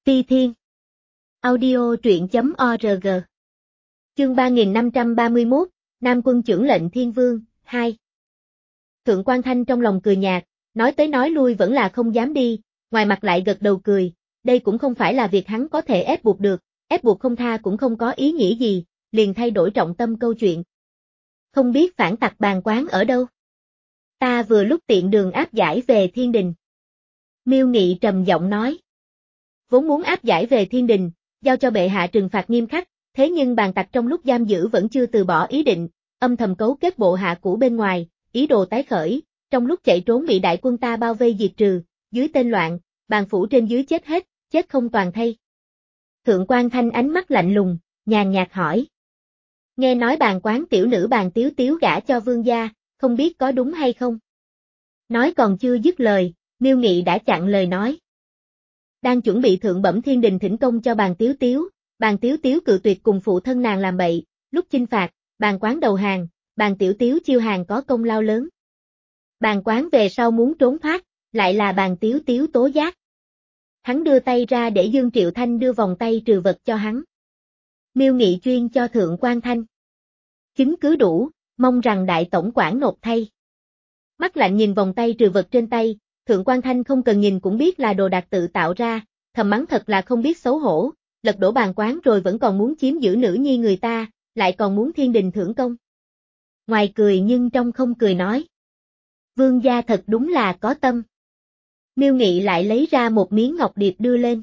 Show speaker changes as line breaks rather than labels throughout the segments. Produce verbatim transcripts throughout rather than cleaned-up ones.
Ti Thiên. Audio truyện chấm org. Chương ba nghìn năm trăm ba mươi mốt, Nam quân chưởng lệnh Thiên Vương, hai. Thượng Quan Thanh trong lòng cười nhạt, nói tới nói lui vẫn là không dám đi, ngoài mặt lại gật đầu cười, đây cũng không phải là việc hắn có thể ép buộc được, ép buộc không tha cũng không có ý nghĩa gì, liền thay đổi trọng tâm câu chuyện. Không biết phản tặc bàn quán ở đâu? Ta vừa lúc tiện đường áp giải về Thiên Đình. Miêu Nghị trầm giọng nói. Vốn muốn áp giải về Thiên Đình, giao cho bệ hạ trừng phạt nghiêm khắc, thế nhưng bàn tặc trong lúc giam giữ vẫn chưa từ bỏ ý định, âm thầm cấu kết bộ hạ cũ bên ngoài, ý đồ tái khởi, trong lúc chạy trốn bị đại quân ta bao vây diệt trừ, dưới tên loạn, bàn phủ trên dưới chết hết, chết không toàn thây. Thượng Quan Thanh ánh mắt lạnh lùng, nhàn nhạt hỏi. Nghe nói bàn quán tiểu nữ Bàn Tiếu Tiếu gả cho vương gia, không biết có đúng hay không? Nói còn chưa dứt lời, Miêu Nghị đã chặn lời nói. Đang chuẩn bị thượng bẩm Thiên Đình thỉnh công cho Bàn Tiếu Tiếu, Bàn Tiếu Tiếu cự tuyệt cùng phụ thân nàng làm bậy, lúc chinh phạt, bàn quán đầu hàng, Bàn Tiểu Tiếu chiêu hàng có công lao lớn. Bàn quán về sau muốn trốn thoát, lại là Bàn Tiếu Tiếu tố giác. Hắn đưa tay ra để Dương Triệu Thanh đưa vòng tay trừ vật cho hắn. Miêu Nghị chuyên cho Thượng Quan Thanh. Chứng cứ đủ, mong rằng đại tổng quản nộp thay. Mắt lạnh nhìn vòng tay trừ vật trên tay, Thượng Quan Thanh không cần nhìn cũng biết là đồ đạc tự tạo ra, thầm mắng thật là không biết xấu hổ, lật đổ bàn quán rồi vẫn còn muốn chiếm giữ nữ nhi người ta, lại còn muốn Thiên Đình thưởng công. Ngoài cười nhưng trong không cười nói. Vương gia thật đúng là có tâm. Miêu Nghị lại lấy ra một miếng ngọc điệp đưa lên.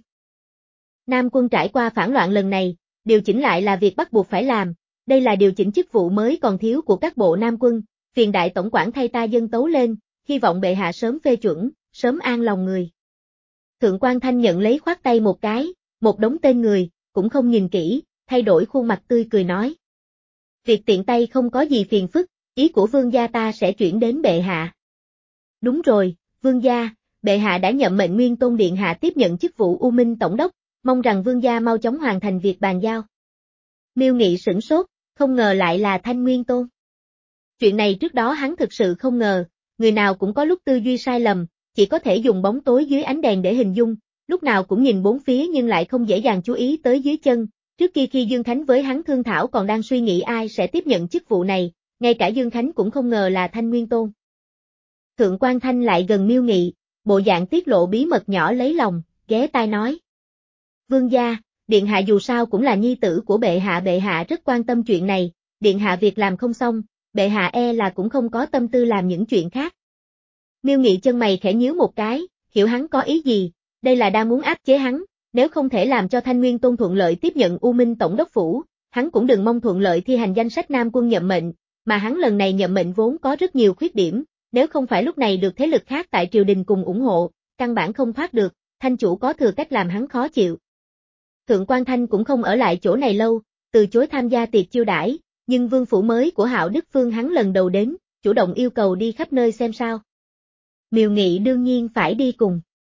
Nam quân trải qua phản loạn lần này, điều chỉnh lại là việc bắt buộc phải làm, đây là điều chỉnh chức vụ mới còn thiếu của các bộ Nam quân, phiền đại tổng quản thay ta dâng tấu lên, hy vọng bệ hạ sớm phê chuẩn, sớm an lòng người. Thượng Quan Thanh nhận lấy khoát tay một cái, một đống tên người, cũng không nhìn kỹ, thay đổi khuôn mặt tươi cười nói. Việc tiện tay không có gì phiền phức, ý của vương gia ta sẽ chuyển đến bệ hạ. Đúng rồi, vương gia, bệ hạ đã nhậm mệnh Nguyên Tôn Điện hạ tiếp nhận chức vụ U Minh Tổng đốc, mong rằng vương gia mau chóng hoàn thành việc bàn giao. Miêu Nghị sửng sốt, không ngờ lại là Thanh Nguyên Tôn. Chuyện này trước đó hắn thực sự không ngờ, người nào cũng có lúc tư duy sai lầm, chỉ có thể dùng bóng tối dưới ánh đèn để hình dung, lúc nào cũng nhìn bốn phía nhưng lại không dễ dàng chú ý tới dưới chân. Trước kia khi Dương Khánh với hắn thương thảo còn đang suy nghĩ ai sẽ tiếp nhận chức vụ này, ngay cả Dương Khánh cũng không ngờ là Thanh Nguyên Tôn. Thượng Quan Thanh lại gần Miêu Nghị, bộ dạng tiết lộ bí mật nhỏ lấy lòng, ghé tai nói. Vương gia, điện hạ dù sao cũng là nhi tử của bệ hạ, bệ hạ rất quan tâm chuyện này, điện hạ việc làm không xong, bệ hạ e là cũng không có tâm tư làm những chuyện khác. Miêu Nghị chân mày khẽ nhíu một cái, hiểu hắn có ý gì, đây là đang muốn áp chế hắn, nếu không thể làm cho Thanh Nguyên Tôn thuận lợi tiếp nhận U Minh Tổng đốc phủ, hắn cũng đừng mong thuận lợi thi hành danh sách Nam quân nhậm mệnh, mà hắn lần này nhậm mệnh vốn có rất nhiều khuyết điểm, nếu không phải lúc này được thế lực khác tại triều đình cùng ủng hộ, căn bản không thoát được, Thanh chủ có thừa cách làm hắn khó chịu. Thượng Quan Thanh cũng không ở lại chỗ này lâu, từ chối tham gia tiệc chiêu đãi, nhưng vương phủ mới của Hạo Đức Phương hắn lần đầu đến, chủ động yêu cầu đi khắp nơi xem sao. Miêu Nghị đương nhiên phải đi cùng.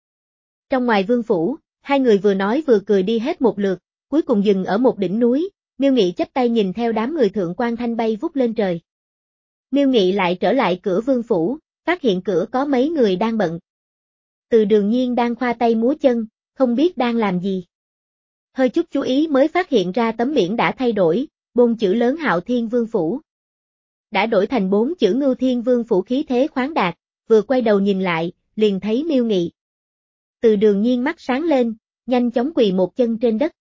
Trong ngoài vương phủ, hai người vừa nói vừa cười đi hết một lượt, cuối cùng dừng ở một đỉnh núi, Miêu Nghị chắp tay nhìn theo đám người Thượng Quan Thanh bay vút lên trời. Miêu Nghị lại trở lại cửa vương phủ, phát hiện cửa có mấy người đang bận. Từ Đường Nhiên đang khoa tay múa chân, không biết đang làm gì. Hơi chút chú ý mới phát hiện ra tấm biển đã thay đổi, bốn chữ lớn Hạo Thiên Vương Phủ. Đã đổi thành bốn chữ Ngưu Thiên Vương Phủ, khí thế khoáng đạt, vừa quay đầu nhìn lại, liền thấy Miêu Nghị. Từ Đường Nhiên mắt sáng lên, nhanh chóng quỳ một chân trên đất.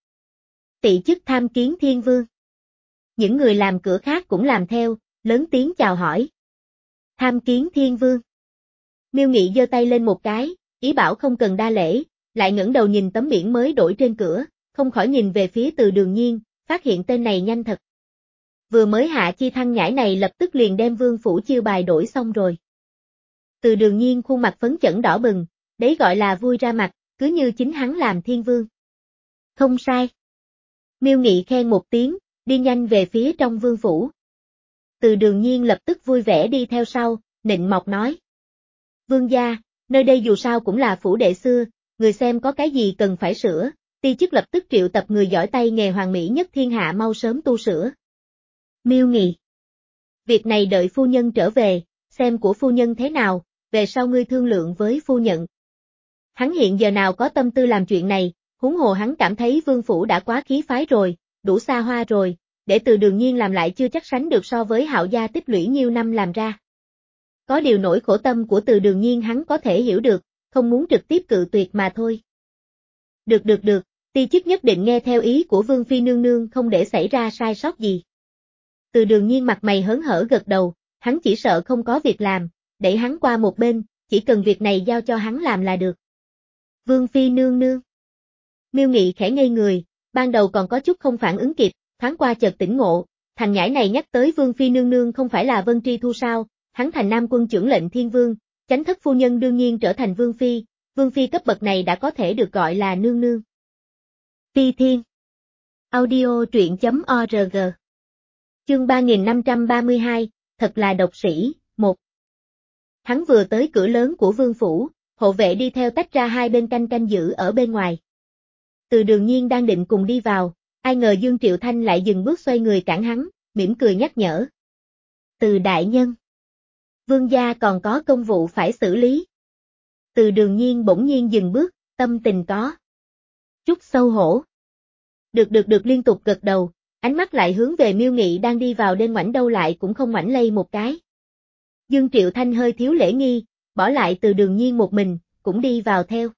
Tị chức tham kiến Thiên Vương. Những người làm cửa khác cũng làm theo, lớn tiếng chào hỏi. Tham kiến Thiên Vương. Miêu Nghị giơ tay lên một cái, ý bảo không cần đa lễ, lại ngẩng đầu nhìn tấm biển mới đổi trên cửa, không khỏi nhìn về phía Từ Đường Nhiên, phát hiện tên này nhanh thật. Vừa mới hạ chi thăng nhãi này lập tức liền đem vương phủ chiêu bài đổi xong rồi. Từ Đường Nhiên khuôn mặt phấn chấn đỏ bừng, đấy gọi là vui ra mặt, cứ như chính hắn làm Thiên Vương. Không sai. Miêu Nghị khen một tiếng, đi nhanh về phía trong vương phủ. Từ Đường Nhiên lập tức vui vẻ đi theo sau, nịnh mọc nói. Vương gia, nơi đây dù sao cũng là phủ đệ xưa, người xem có cái gì cần phải sửa, ti chức lập tức triệu tập người giỏi tay nghề hoàn mỹ nhất thiên hạ mau sớm tu sửa. Miêu Nghị. Việc này đợi phu nhân trở về, xem của phu nhân thế nào, về sau ngươi thương lượng với phu nhận. Hắn hiện giờ nào có tâm tư làm chuyện này, huống hồ hắn cảm thấy Vương phủ đã quá khí phái rồi, đủ xa hoa rồi, để Từ Đường Nhiên làm lại chưa chắc sánh được so với Hạo gia tích lũy nhiều năm làm ra. Có điều nỗi khổ tâm của Từ Đường Nhiên hắn có thể hiểu được, không muốn trực tiếp cự tuyệt mà thôi. Được được được, ti chức nhất định nghe theo ý của Vương phi nương nương không để xảy ra sai sót gì. Từ Đường Nhiên mặt mày hớn hở gật đầu, hắn chỉ sợ không có việc làm, đẩy hắn qua một bên, chỉ cần việc này giao cho hắn làm là được. Vương phi nương nương. Miêu Nghị khẽ ngây người, ban đầu còn có chút không phản ứng kịp, thoáng qua chợt tỉnh ngộ, thằng nhãi này nhắc tới Vương phi nương nương không phải là Vân Tri Thu sao, hắn thành Nam Quân trưởng lệnh Thiên Vương, chánh thất phu nhân đương nhiên trở thành Vương phi, Vương phi cấp bậc này đã có thể được gọi là nương nương. Phi Thiên. Audio truyện chấm org. Chương ba nghìn năm trăm ba mươi hai, thật là độc sĩ, một. Hắn vừa tới cửa lớn của Vương phủ, hộ vệ đi theo tách ra hai bên canh canh giữ ở bên ngoài. Từ Đường Nhiên đang định cùng đi vào, ai ngờ Dương Triệu Thanh lại dừng bước xoay người cản hắn, mỉm cười nhắc nhở. Từ đại nhân. Vương gia còn có công vụ phải xử lý. Từ Đường Nhiên bỗng nhiên dừng bước, tâm tình có chút xấu hổ. Được được được liên tục gật đầu, ánh mắt lại hướng về Miêu Nghị đang đi vào đến ngoảnh đâu lại cũng không ngoảnh lay một cái. Dương Triệu Thanh hơi thiếu lễ nghi, bỏ lại Từ Đường Nhiên một mình, cũng đi vào theo.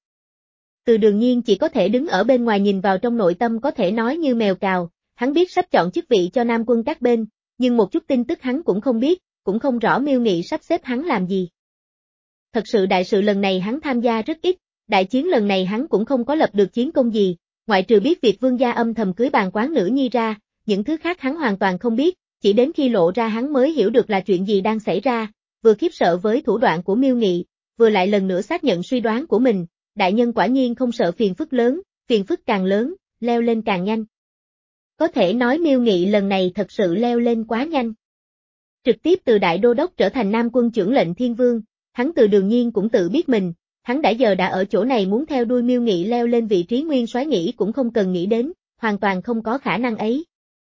Từ Đường Nhiên chỉ có thể đứng ở bên ngoài nhìn vào, trong nội tâm có thể nói như mèo cào, hắn biết sắp chọn chức vị cho Nam Quân các bên, nhưng một chút tin tức hắn cũng không biết, cũng không rõ Miêu Nghị sắp xếp hắn làm gì. Thật sự đại sự lần này hắn tham gia rất ít, đại chiến lần này hắn cũng không có lập được chiến công gì, ngoại trừ biết việc Vương gia âm thầm cưới bàn quán nữ nhi ra, những thứ khác hắn hoàn toàn không biết, chỉ đến khi lộ ra hắn mới hiểu được là chuyện gì đang xảy ra, vừa khiếp sợ với thủ đoạn của Miêu Nghị, vừa lại lần nữa xác nhận suy đoán của mình, đại nhân quả nhiên không sợ phiền phức lớn, phiền phức càng lớn, leo lên càng nhanh. Có thể nói Miêu Nghị lần này thật sự leo lên quá nhanh. Trực tiếp từ đại đô đốc trở thành Nam Quân trưởng lệnh Thiên Vương, hắn Từ Đường Nhiên cũng tự biết mình, hắn đã giờ đã ở chỗ này, muốn theo đuôi Miêu Nghị leo lên vị trí nguyên soái nghĩ cũng không cần nghĩ đến, hoàn toàn không có khả năng ấy.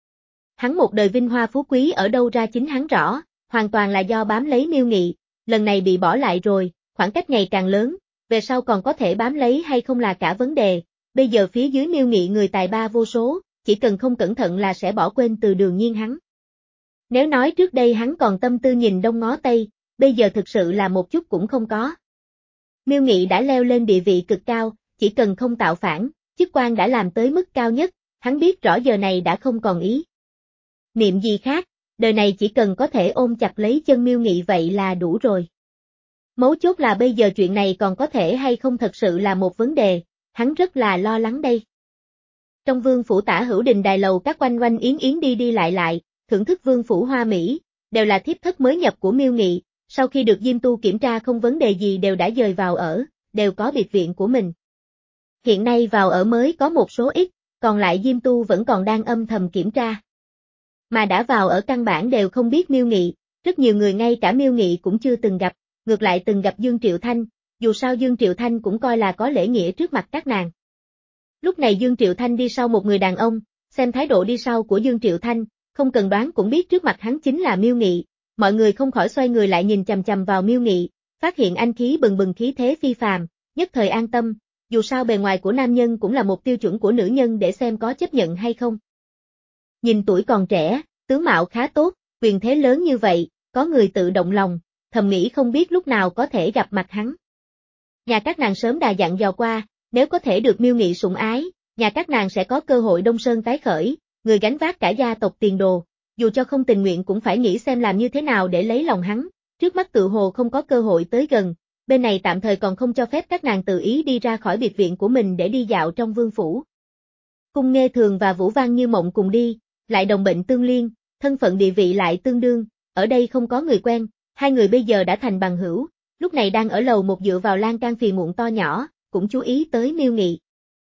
Hắn một đời vinh hoa phú quý ở đâu ra chính hắn rõ, hoàn toàn là do bám lấy Miêu Nghị, lần này bị bỏ lại rồi, khoảng cách ngày càng lớn, về sau còn có thể bám lấy hay không là cả vấn đề, bây giờ phía dưới Miêu Nghị người tài ba vô số, chỉ cần không cẩn thận là sẽ bỏ quên Từ Đường Nhiên hắn. Nếu nói trước đây hắn còn tâm tư nhìn đông ngó tây, bây giờ thực sự là một chút cũng không có. Miêu Nghị đã leo lên địa vị cực cao, chỉ cần không tạo phản, chức quan đã làm tới mức cao nhất, hắn biết rõ giờ này đã không còn ý niệm gì khác, đời này chỉ cần có thể ôm chặt lấy chân Miêu Nghị vậy là đủ rồi. Mấu chốt là bây giờ chuyện này còn có thể hay không thật sự là một vấn đề, hắn rất là lo lắng đây. Trong Vương phủ Tả Hữu Đình đài lầu các oanh oanh yến yến đi đi lại lại, thưởng thức Vương phủ hoa mỹ, đều là thiếp thất mới nhập của Miêu Nghị, sau khi được Diêm Tu kiểm tra không vấn đề gì đều đã dời vào ở, đều có biệt viện của mình. Hiện nay vào ở mới có một số ít, còn lại Diêm Tu vẫn còn đang âm thầm kiểm tra. Mà đã vào ở căn bản đều không biết Miêu Nghị, rất nhiều người ngay cả Miêu Nghị cũng chưa từng gặp, ngược lại từng gặp Dương Triệu Thanh, dù sao Dương Triệu Thanh cũng coi là có lễ nghĩa trước mặt các nàng. Lúc này Dương Triệu Thanh đi sau một người đàn ông, xem thái độ đi sau của Dương Triệu Thanh, không cần đoán cũng biết trước mặt hắn chính là Miêu Nghị, mọi người không khỏi xoay người lại nhìn chằm chằm vào Miêu Nghị, phát hiện anh khí bừng bừng khí thế phi phàm, nhất thời an tâm, dù sao bề ngoài của nam nhân cũng là một tiêu chuẩn của nữ nhân để xem có chấp nhận hay không. Nhìn tuổi còn trẻ, tướng mạo khá tốt, quyền thế lớn như vậy, có người tự động lòng, thầm nghĩ không biết lúc nào có thể gặp mặt hắn. Nhà các nàng sớm đà dặn dò qua, nếu có thể được Miêu Nghị sủng ái, nhà các nàng sẽ có cơ hội Đông Sơn tái khởi, người gánh vác cả gia tộc tiền đồ, dù cho không tình nguyện cũng phải nghĩ xem làm như thế nào để lấy lòng hắn, trước mắt tự hồ không có cơ hội tới gần, bên này tạm thời còn không cho phép các nàng tự ý đi ra khỏi biệt viện của mình để đi dạo trong vương phủ. Cung Nghê Thường và Vũ Văn Như Mộng cùng đi, lại đồng bệnh tương liên, thân phận địa vị lại tương đương, ở đây không có người quen, hai người bây giờ đã thành bằng hữu, lúc này đang ở lầu một dựa vào lan can phiền muộn to nhỏ, cũng chú ý tới Miêu Nghị.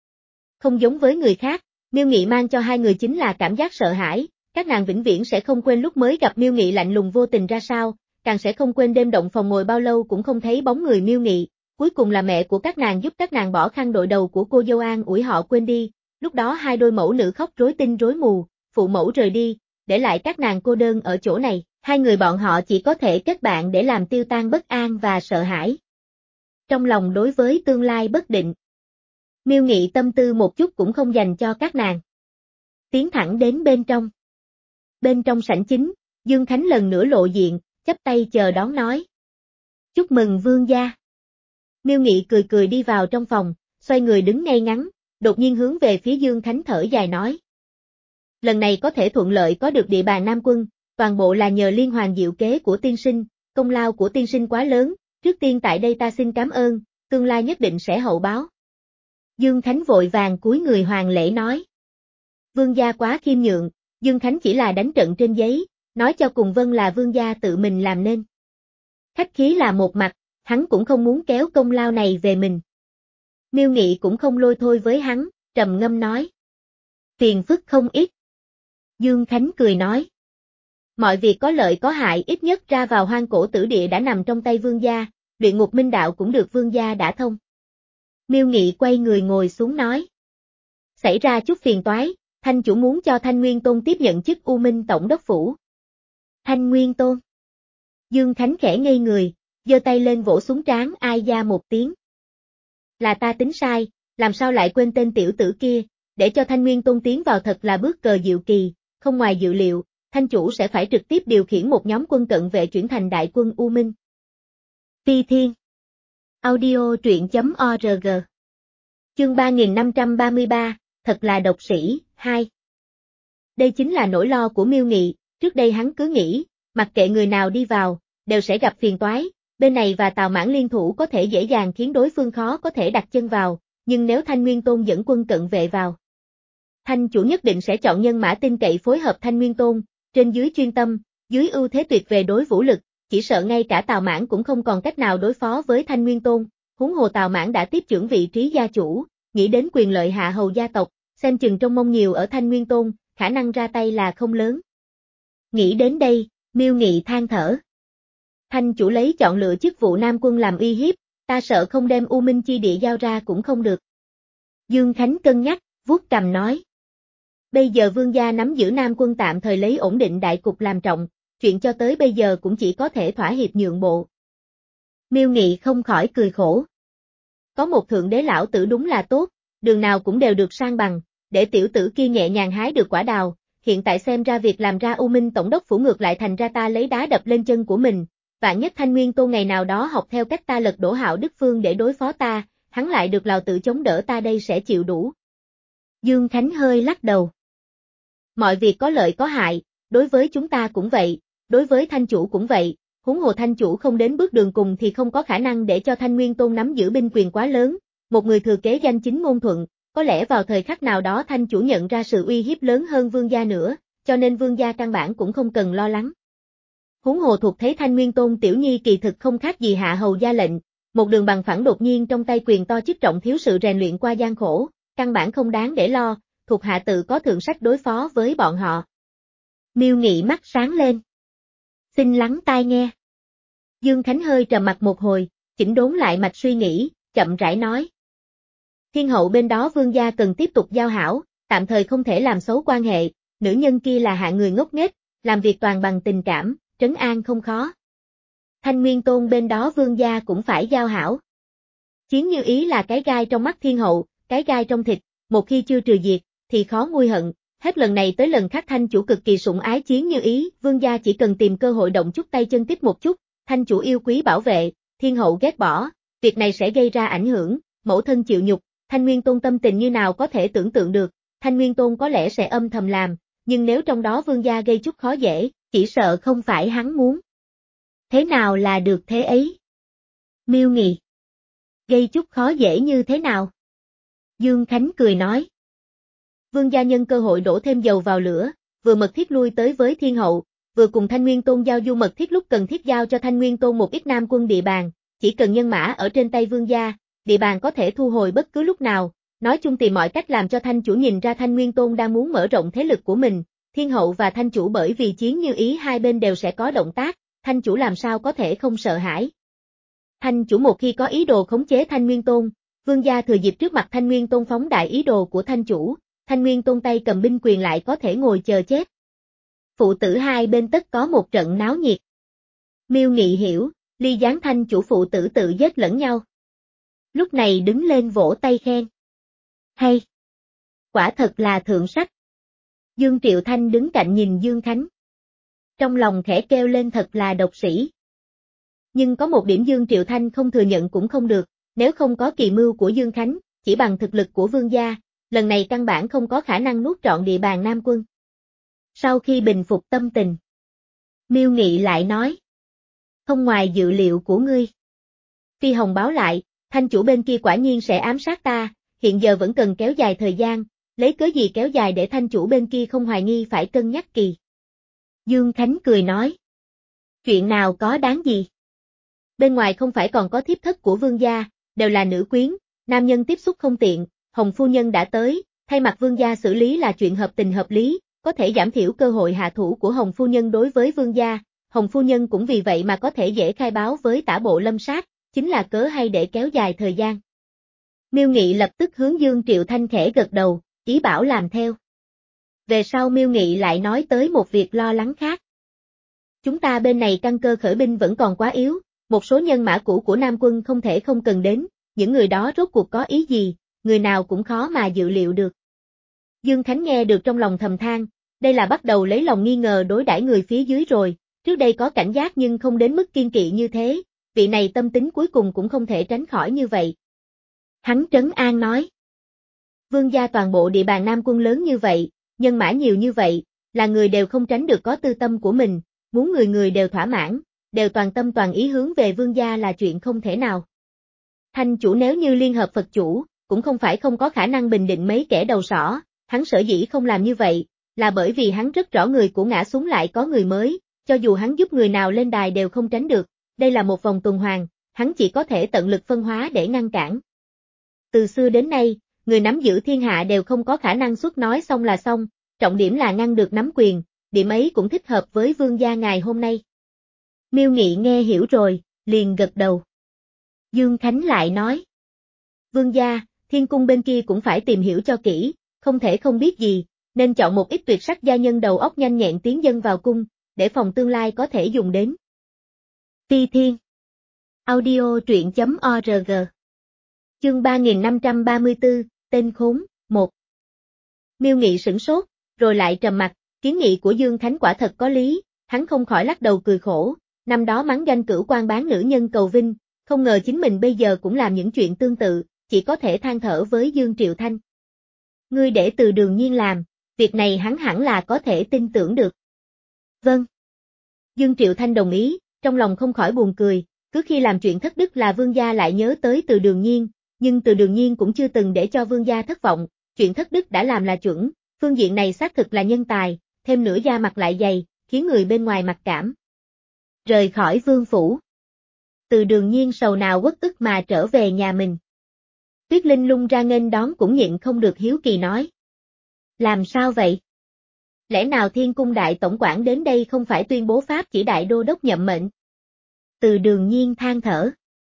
Không giống với người khác, Miêu Nghị mang cho hai người chính là cảm giác sợ hãi, các nàng vĩnh viễn sẽ không quên lúc mới gặp Miêu Nghị lạnh lùng vô tình ra sao, càng sẽ không quên đêm động phòng ngồi bao lâu cũng không thấy bóng người Miêu Nghị, cuối cùng là mẹ của các nàng giúp các nàng bỏ khăn đội đầu của cô dâu an ủi họ quên đi, lúc đó hai đôi mẫu nữ khóc rối tinh rối mù, phụ mẫu rời đi, để lại các nàng cô đơn ở chỗ này, hai người bọn họ chỉ có thể kết bạn để làm tiêu tan bất an và sợ hãi. Trong lòng đối với tương lai bất định, Miêu Nghị tâm tư một chút cũng không dành cho các nàng. Tiến thẳng đến bên trong. Bên trong sảnh chính, Dương Khánh lần nữa lộ diện, chắp tay chờ đón nói. Chúc mừng vương gia. Miêu Nghị cười cười đi vào trong phòng, xoay người đứng ngay ngắn, đột nhiên hướng về phía Dương Khánh thở dài nói. Lần này có thể thuận lợi có được địa bàn Nam Quân, toàn bộ là nhờ liên hoàn diệu kế của tiên sinh, công lao của tiên sinh quá lớn, trước tiên tại đây ta xin cảm ơn, tương lai nhất định sẽ hậu báo. Dương Khánh vội vàng cúi người hoàng lễ nói. Vương gia quá khiêm nhượng, Dương Khánh chỉ là đánh trận trên giấy, nói cho cùng vân là vương gia tự mình làm nên. Khách khí là một mặt, hắn cũng không muốn kéo công lao này về mình. Miêu Nghị cũng không lôi thôi với hắn, trầm ngâm nói. Phiền phức không ít. Dương Khánh cười nói. Mọi việc có lợi có hại, ít nhất ra vào hoang cổ tử địa đã nằm trong tay vương gia, luyện ngục minh đạo cũng được vương gia đã thông. Miêu Nghị quay người ngồi xuống nói. Xảy ra chút phiền toái, Thanh chủ muốn cho Thanh Nguyên Tôn tiếp nhận chức U Minh Tổng đốc phủ. Thanh Nguyên Tôn. Dương Khánh khẽ ngây người, giơ tay lên vỗ xuống trán ai da một tiếng. Là ta tính sai, làm sao lại quên tên tiểu tử kia, để cho Thanh Nguyên Tôn tiến vào thật là bước cờ diệu kỳ, không ngoài dự liệu, Thanh chủ sẽ phải trực tiếp điều khiển một nhóm quân cận vệ chuyển thành đại quân U Minh. Phi Thiên. Audio truyện chấm org. Chương ba nghìn năm trăm ba mươi ba, thật là độc sĩ, hai. Đây chính là nỗi lo của Miêu Nghị, trước đây hắn cứ nghĩ, mặc kệ người nào đi vào, đều sẽ gặp phiền toái, bên này và Tào Mãn liên thủ có thể dễ dàng khiến đối phương khó có thể đặt chân vào, nhưng nếu Thanh Nguyên Tôn dẫn quân cận vệ vào, Thanh chủ nhất định sẽ chọn nhân mã tin cậy phối hợp Thanh Nguyên Tôn, trên dưới chuyên tâm, dưới ưu thế tuyệt về đối vũ lực, chỉ sợ ngay cả Tào Mãn cũng không còn cách nào đối phó với Thanh Nguyên Tôn, huống hồ Tào Mãn đã tiếp trưởng vị trí gia chủ, nghĩ đến quyền lợi hạ hầu gia tộc, xem chừng trong mông nhiều ở Thanh Nguyên Tôn, khả năng ra tay là không lớn. Nghĩ đến đây, Miêu Nghị than thở. Thanh chủ lấy chọn lựa chức vụ Nam Quân làm uy hiếp, ta sợ không đem U Minh chi địa giao ra cũng không được. Dương Khánh cân nhắc, vuốt cằm nói. Bây giờ vương gia nắm giữ Nam Quân tạm thời lấy ổn định đại cục làm trọng, chuyện cho tới bây giờ cũng chỉ có thể thỏa hiệp nhượng bộ. Miêu Nghị không khỏi cười khổ. Có một thượng đế lão tử đúng là tốt, đường nào cũng đều được sang bằng, để tiểu tử kia nhẹ nhàng hái được quả đào, hiện tại xem ra việc làm ra U Minh Tổng đốc phủ ngược lại thành ra ta lấy đá đập lên chân của mình, vạn nhất Thanh Nguyên Tôn ngày nào đó học theo cách ta lật đổ Hạo Đức Phương để đối phó ta, hắn lại được lão tử chống đỡ ta đây sẽ chịu đủ. Dương Khánh hơi lắc đầu. Mọi việc có lợi có hại, đối với chúng ta cũng vậy, đối với Thanh chủ cũng vậy, huống hồ Thanh chủ không đến bước đường cùng thì không có khả năng để cho Thanh Nguyên Tôn nắm giữ binh quyền quá lớn, một người thừa kế danh chính ngôn thuận, có lẽ vào thời khắc nào đó Thanh chủ nhận ra sự uy hiếp lớn hơn vương gia nữa, cho nên vương gia căn bản cũng không cần lo lắng. Huống hồ thuộc thấy Thanh Nguyên Tôn tiểu nhi kỳ thực không khác gì hạ hầu gia lệnh, một đường bằng phẳng đột nhiên trong tay quyền to chức trọng thiếu sự rèn luyện qua gian khổ, căn bản không đáng để lo, thuộc hạ tự có thượng sách đối phó với bọn họ. Miêu Nghị mắt sáng lên. Xin lắng tai nghe. Dương Khánh hơi trầm mặt một hồi, chỉnh đốn lại mạch suy nghĩ, chậm rãi nói. Thiên hậu bên đó vương gia cần tiếp tục giao hảo, tạm thời không thể làm xấu quan hệ, nữ nhân kia là hạng người ngốc nghếch, làm việc toàn bằng tình cảm, trấn an không khó. Thanh Nguyên Tôn bên đó vương gia cũng phải giao hảo. Chiến Như Ý là cái gai trong mắt thiên hậu, cái gai trong thịt, một khi chưa trừ diệt, thì khó nguôi hận, hết lần này tới lần khác Thanh chủ cực kỳ sủng ái Chiến Như Ý, vương gia chỉ cần tìm cơ hội động chút tay chân tiếp một chút, Thanh chủ yêu quý bảo vệ, thiên hậu ghét bỏ, việc này sẽ gây ra ảnh hưởng, mẫu thân chịu nhục, Thanh Nguyên Tôn tâm tình như nào có thể tưởng tượng được, Thanh Nguyên Tôn có lẽ sẽ âm thầm làm, nhưng nếu trong đó vương gia gây chút khó dễ, chỉ sợ không phải hắn muốn. Thế nào là được thế ấy? Miêu Nghị. Gây chút khó dễ như thế nào? Dương Khánh cười nói. Vương gia nhân cơ hội đổ thêm dầu vào lửa, vừa mật thiết lui tới với thiên hậu, vừa cùng Thanh Nguyên Tôn giao du mật thiết lúc cần thiết giao cho Thanh Nguyên Tôn một ít Nam Quân địa bàn, chỉ cần nhân mã ở trên tay vương gia, địa bàn có thể thu hồi bất cứ lúc nào, nói chung tìm mọi cách làm cho Thanh chủ nhìn ra Thanh Nguyên Tôn đang muốn mở rộng thế lực của mình, thiên hậu và Thanh chủ bởi vì Chiến Như Ý hai bên đều sẽ có động tác, Thanh chủ làm sao có thể không sợ hãi. Thanh chủ một khi có ý đồ khống chế Thanh Nguyên Tôn, vương gia thừa dịp trước mặt Thanh Nguyên Tôn phóng đại ý đồ của Thanh chủ, Thanh Nguyên Tôn tay cầm binh quyền lại có thể ngồi chờ chết. Phụ tử hai bên tất có một trận náo nhiệt. Miêu Nghị hiểu, ly gián Thanh chủ phụ tử tự giết lẫn nhau. Lúc này đứng lên vỗ tay khen. Hay! Quả thật là thượng sách. Dương Triệu Thanh đứng cạnh nhìn Dương Khánh. Trong lòng khẽ kêu lên thật là độc sĩ. Nhưng có một điểm Dương Triệu Thanh không thừa nhận cũng không được, nếu không có kỳ mưu của Dương Khánh, chỉ bằng thực lực của Vương gia, lần này căn bản không có khả năng nuốt trọn địa bàn Nam Quân. Sau khi bình phục tâm tình, Miêu Nghị lại nói. Không ngoài dự liệu của ngươi. Phi Hồng báo lại, Thanh chủ bên kia quả nhiên sẽ ám sát ta, hiện giờ vẫn cần kéo dài thời gian, lấy cớ gì kéo dài để Thanh chủ bên kia không hoài nghi phải cân nhắc kỳ. Dương Khánh cười nói. Chuyện nào có đáng gì? Bên ngoài không phải còn có thiếp thất của Vương gia, đều là nữ quyến, nam nhân tiếp xúc không tiện, Hồng phu nhân đã tới, thay mặt Vương gia xử lý là chuyện hợp tình hợp lý, có thể giảm thiểu cơ hội hạ thủ của Hồng phu nhân đối với Vương gia, Hồng phu nhân cũng vì vậy mà có thể dễ khai báo với Tả Bộ Lâm sát, chính là cớ hay để kéo dài thời gian. Miêu Nghị lập tức hướng Dương Triệu Thanh khẽ gật đầu, ý bảo làm theo. Về sau Miêu Nghị lại nói tới một việc lo lắng khác. Chúng ta bên này căn cơ khởi binh vẫn còn quá yếu, một số nhân mã cũ của Nam Quân không thể không cần đến, những người đó rốt cuộc có ý gì, người nào cũng khó mà dự liệu được. Dương Khánh nghe được trong lòng thầm than, đây là bắt đầu lấy lòng nghi ngờ đối đãi người phía dưới rồi, trước đây có cảnh giác nhưng không đến mức kiên kỵ như thế, vị này tâm tính cuối cùng cũng không thể tránh khỏi như vậy. Hắn trấn an nói. Vương gia toàn bộ địa bàn Nam Quân lớn như vậy, nhân mã nhiều như vậy, là người đều không tránh được có tư tâm của mình, muốn người người đều thỏa mãn, đều toàn tâm toàn ý hướng về Vương gia là chuyện không thể nào. Thanh chủ nếu như liên hợp Phật chủ, cũng không phải không có khả năng bình định mấy kẻ đầu sỏ, hắn sở dĩ không làm như vậy, là bởi vì hắn rất rõ người cũ ngã xuống lại có người mới, cho dù hắn giúp người nào lên đài đều không tránh được, đây là một vòng tuần hoàn, hắn chỉ có thể tận lực phân hóa để ngăn cản. Từ xưa đến nay, người nắm giữ thiên hạ đều không có khả năng xuất nói xong là xong, trọng điểm là ngăn được nắm quyền, điểm ấy cũng thích hợp với Vương gia ngày hôm nay. Miêu Nghị nghe hiểu rồi, liền gật đầu. Dương Khánh lại nói. Vương gia, thiên cung bên kia cũng phải tìm hiểu cho kỹ, không thể không biết gì, nên chọn một ít tuyệt sắc gia nhân đầu óc nhanh nhẹn tiến dân vào cung, để phòng tương lai có thể dùng đến. Phi Thiên Audio truyện chấm org Chương ba nghìn năm trăm ba mươi tư, tên khốn, một Miêu Nghị sửng sốt, rồi lại trầm mặt, kiến nghị của Dương Khánh quả thật có lý, hắn không khỏi lắc đầu cười khổ, năm đó mắng doanh cửu quan bán nữ nhân cầu vinh, không ngờ chính mình bây giờ cũng làm những chuyện tương tự, chỉ có thể than thở với Dương Triệu Thanh. Ngươi để Từ Đường Nhiên làm, việc này hắn hẳn là có thể tin tưởng được. Vâng. Dương Triệu Thanh đồng ý, trong lòng không khỏi buồn cười, cứ khi làm chuyện thất đức là Vương gia lại nhớ tới Từ Đường Nhiên, nhưng Từ Đường Nhiên cũng chưa từng để cho Vương gia thất vọng, chuyện thất đức đã làm là chuẩn, phương diện này xác thực là nhân tài, thêm nữa da mặt lại dày, khiến người bên ngoài mặc cảm. Rời khỏi vương phủ. Từ Đường Nhiên sầu nào uất ức mà trở về nhà mình. Tuyết Linh Lung ra nghênh đón cũng nhịn không được hiếu kỳ nói. Làm sao vậy? Lẽ nào Thiên Cung Đại Tổng quản đến đây không phải tuyên bố pháp chỉ Đại Đô Đốc nhậm mệnh? Từ Đường Nhiên than thở.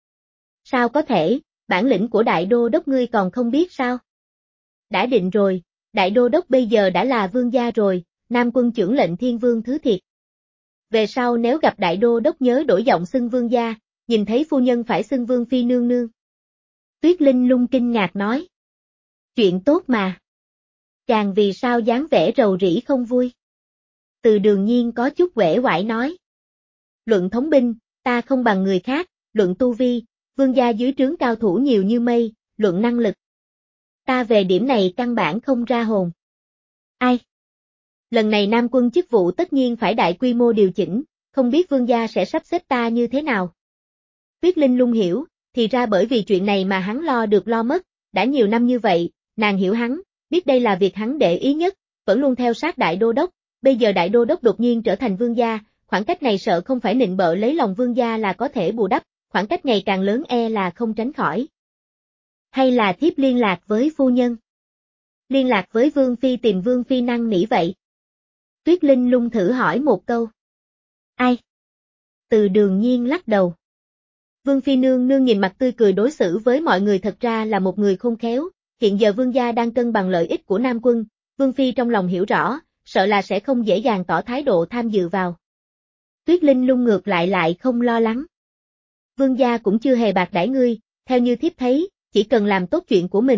Sao có thể, bản lĩnh của Đại Đô Đốc ngươi còn không biết sao? Đã định rồi, Đại Đô Đốc bây giờ đã là vương gia rồi, Nam Quân trưởng lệnh Thiên Vương thứ thiệt. Về sau nếu gặp Đại Đô Đốc nhớ đổi giọng xưng vương gia, nhìn thấy phu nhân phải xưng vương phi nương nương. Tuyết Linh Lung kinh ngạc nói. Chuyện tốt mà. Chàng vì sao dáng vẻ rầu rĩ không vui? Từ Đường Nhiên có chút uể oải nói. Luận thống binh, ta không bằng người khác, luận tu vi, vương gia dưới trướng cao thủ nhiều như mây, luận năng lực. Ta về điểm này căn bản không ra hồn. Ai? Lần này Nam Quân chức vụ tất nhiên phải đại quy mô điều chỉnh, không biết vương gia sẽ sắp xếp ta như thế nào. Tuyết Linh Lung hiểu, thì ra bởi vì chuyện này mà hắn lo được lo mất, đã nhiều năm như vậy, nàng hiểu hắn, biết đây là việc hắn để ý nhất, vẫn luôn theo sát Đại Đô Đốc, bây giờ Đại Đô Đốc đột nhiên trở thành vương gia, khoảng cách này sợ không phải nịnh bợ lấy lòng vương gia là có thể bù đắp, khoảng cách ngày càng lớn e là không tránh khỏi. Hay là thiếp liên lạc với phu nhân? Liên lạc với Vương Phi tìm Vương Phi năn nỉ vậy? Tuyết Linh Lung thử hỏi một câu. Ai? Từ Đường Nhiên lắc đầu. Vương Phi nương nương nhìn mặt tươi cười đối xử với mọi người thật ra là một người khôn khéo, hiện giờ vương gia đang cân bằng lợi ích của Nam Quân, Vương Phi trong lòng hiểu rõ, sợ là sẽ không dễ dàng tỏ thái độ tham dự vào. Tuyết Linh Lung ngược lại lại không lo lắng. Vương gia cũng chưa hề bạc đãi ngươi, theo như thiếp thấy, chỉ cần làm tốt chuyện của mình,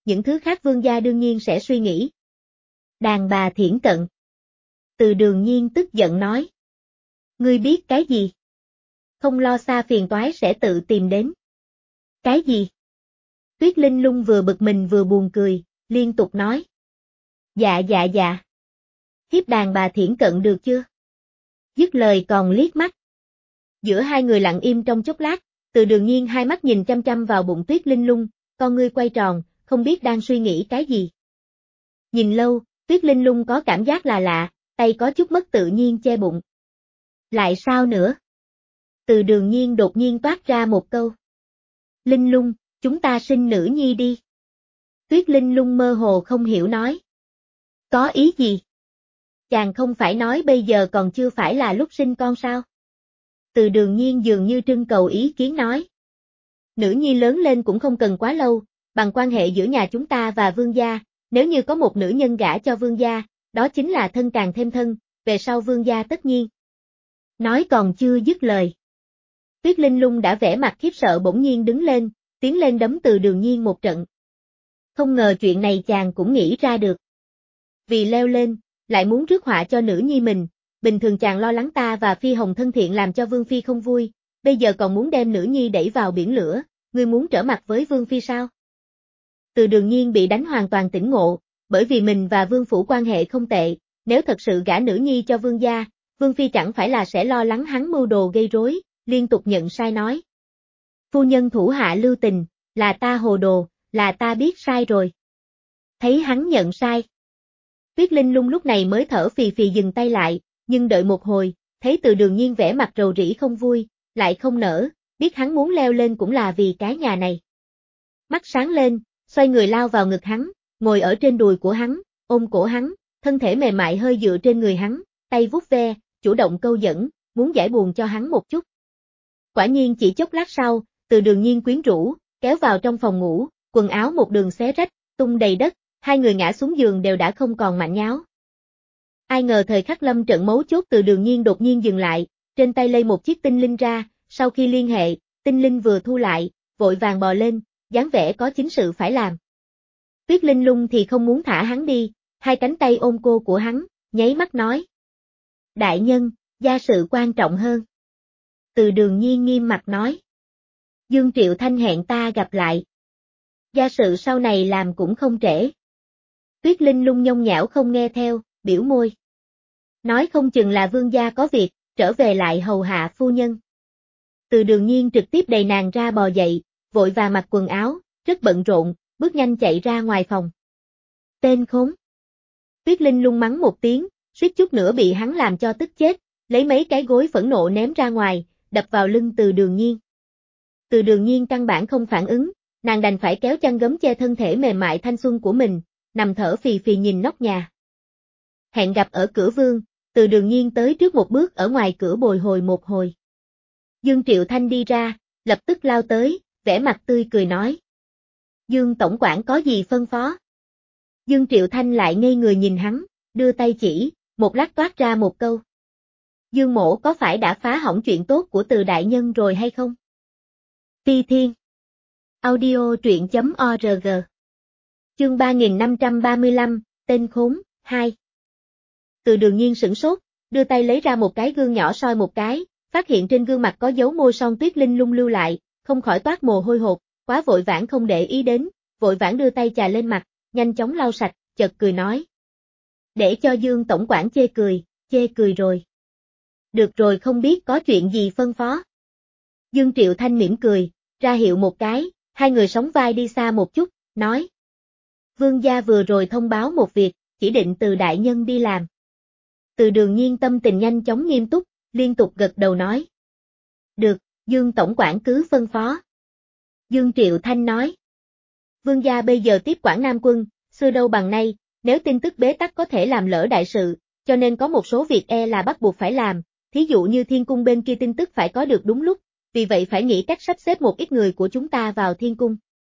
những thứ khác vương gia đương nhiên sẽ suy nghĩ. Đàn bà thiển cận. Từ Đường Nhiên tức giận nói. Ngươi biết cái gì? Không lo xa phiền toái sẽ tự tìm đến. Cái gì? Tuyết Linh Lung vừa bực mình vừa buồn cười, liên tục nói. Dạ dạ dạ. Hiếp đàn bà thiển cận được chưa? Dứt lời còn liếc mắt. Giữa hai người lặng im trong chốc lát, Từ Đường Nhiên hai mắt nhìn chăm chăm vào bụng Tuyết Linh Lung, con ngươi quay tròn, không biết đang suy nghĩ cái gì. Nhìn lâu, Tuyết Linh Lung có cảm giác là lạ, tay có chút mất tự nhiên che bụng. Lại sao nữa? Từ Đường Nhiên đột nhiên toát ra một câu. Linh Lung, chúng ta sinh nữ nhi đi. Tuyết Linh Lung mơ hồ không hiểu nói. Có ý gì? Chàng không phải nói bây giờ còn chưa phải là lúc sinh con sao? Từ Đường Nhiên dường như trưng cầu ý kiến nói. Nữ nhi lớn lên cũng không cần quá lâu, bằng quan hệ giữa nhà chúng ta và vương gia, nếu như có một nữ nhân gả cho vương gia, đó chính là thân càng thêm thân, về sau vương gia tất nhiên. Nói còn chưa dứt lời. Tuyết Linh Lung đã vẻ mặt khiếp sợ bỗng nhiên đứng lên, tiến lên đấm Từ Đường Nhiên một trận. Không ngờ chuyện này chàng cũng nghĩ ra được. Vì leo lên, lại muốn rước họa cho nữ nhi mình, bình thường chàng lo lắng ta và Phi Hồng thân thiện làm cho Vương Phi không vui, bây giờ còn muốn đem nữ nhi đẩy vào biển lửa, ngươi muốn trở mặt với Vương Phi sao? Từ Đường Nhiên bị đánh hoàn toàn tỉnh ngộ, bởi vì mình và Vương Phủ quan hệ không tệ, nếu thật sự gả nữ nhi cho Vương gia, Vương Phi chẳng phải là sẽ lo lắng hắn mưu đồ gây rối, liên tục nhận sai nói. Phu nhân thủ hạ lưu tình, là ta hồ đồ, là ta biết sai rồi. Thấy hắn nhận sai. Tuyết Linh Lung lúc này mới thở phì phì dừng tay lại, nhưng đợi một hồi, thấy Từ Đường Nhiên vẻ mặt rầu rĩ không vui, lại không nỡ, biết hắn muốn leo lên cũng là vì cái nhà này. Mắt sáng lên, xoay người lao vào ngực hắn, ngồi ở trên đùi của hắn, ôm cổ hắn, thân thể mềm mại hơi dựa trên người hắn, tay vuốt ve, chủ động câu dẫn, muốn giải buồn cho hắn một chút. Quả nhiên chỉ chốc lát sau, Từ Đường Nhiên quyến rũ, kéo vào trong phòng ngủ, quần áo một đường xé rách, tung đầy đất, hai người ngã xuống giường đều đã không còn mạnh nháo. Ai ngờ thời khắc lâm trận mấu chốt Từ Đường Nhiên đột nhiên dừng lại, trên tay lây một chiếc tinh linh ra, sau khi liên hệ, tinh linh vừa thu lại, vội vàng bò lên, dáng vẻ có chính sự phải làm. Tuyết Linh Lung thì không muốn thả hắn đi, hai cánh tay ôm cô của hắn, nháy mắt nói. Đại nhân, gia sự quan trọng hơn. Từ Đường Nhiên nghiêm mặt nói. Dương Triệu Thanh hẹn ta gặp lại. Gia sự sau này làm cũng không trễ. Tuyết Linh Lung nhông nhão không nghe theo, biểu môi. Nói không chừng là vương gia có việc, trở về lại hầu hạ phu nhân. Từ Đường Nhiên trực tiếp đẩy nàng ra bò dậy, vội và mặc quần áo, rất bận rộn, bước nhanh chạy ra ngoài phòng. Tên khốn. Tuyết Linh Lung mắng một tiếng, suýt chút nữa bị hắn làm cho tức chết, lấy mấy cái gối phẫn nộ ném ra ngoài, đập vào lưng Từ Đường Nhiên. Từ Đường Nhiên căn bản không phản ứng, nàng đành phải kéo chăn gấm che thân thể mềm mại thanh xuân của mình, nằm thở phì phì nhìn nóc nhà. Hẹn gặp ở cửa vương, Từ Đường Nhiên tới trước một bước ở ngoài cửa bồi hồi một hồi. Dương Triệu Thanh đi ra, lập tức lao tới, vẻ mặt tươi cười nói. Dương tổng quản có gì phân phó? Dương Triệu Thanh lại ngây người nhìn hắn, đưa tay chỉ, một lát toát ra một câu. Dương mỗ có phải đã phá hỏng chuyện tốt của Từ đại nhân rồi hay không? Phi Thiên. Audio truyện chấm org. Chương ba nghìn năm trăm ba mươi lăm, tên khốn, hai. Từ Đường Nhiên sửng sốt, đưa tay lấy ra một cái gương nhỏ soi một cái, phát hiện trên gương mặt có dấu môi son Tuyết Linh Lung lưu lại, không khỏi toát mồ hôi hột, quá vội vãn không để ý đến, vội vãn đưa tay chà lên mặt, nhanh chóng lau sạch, chợt cười nói. Để cho Dương tổng quản chê cười, chê cười rồi. Được rồi không biết có chuyện gì phân phó. Dương Triệu Thanh mỉm cười, ra hiệu một cái, hai người sóng vai đi xa một chút, nói. Vương gia vừa rồi thông báo một việc, chỉ định Từ đại nhân đi làm. Từ Đường Nhiên tâm tình nhanh chóng nghiêm túc, liên tục gật đầu nói. Được, Dương tổng quản cứ phân phó. Dương Triệu Thanh nói. Vương gia bây giờ tiếp quản Nam quân, xưa đâu bằng nay, nếu tin tức bế tắc có thể làm lỡ đại sự, cho nên có một số việc e là bắt buộc phải làm, thí dụ như thiên cung bên kia tin tức phải có được đúng lúc, vì vậy phải nghĩ cách sắp xếp một ít người của chúng ta vào thiên cung.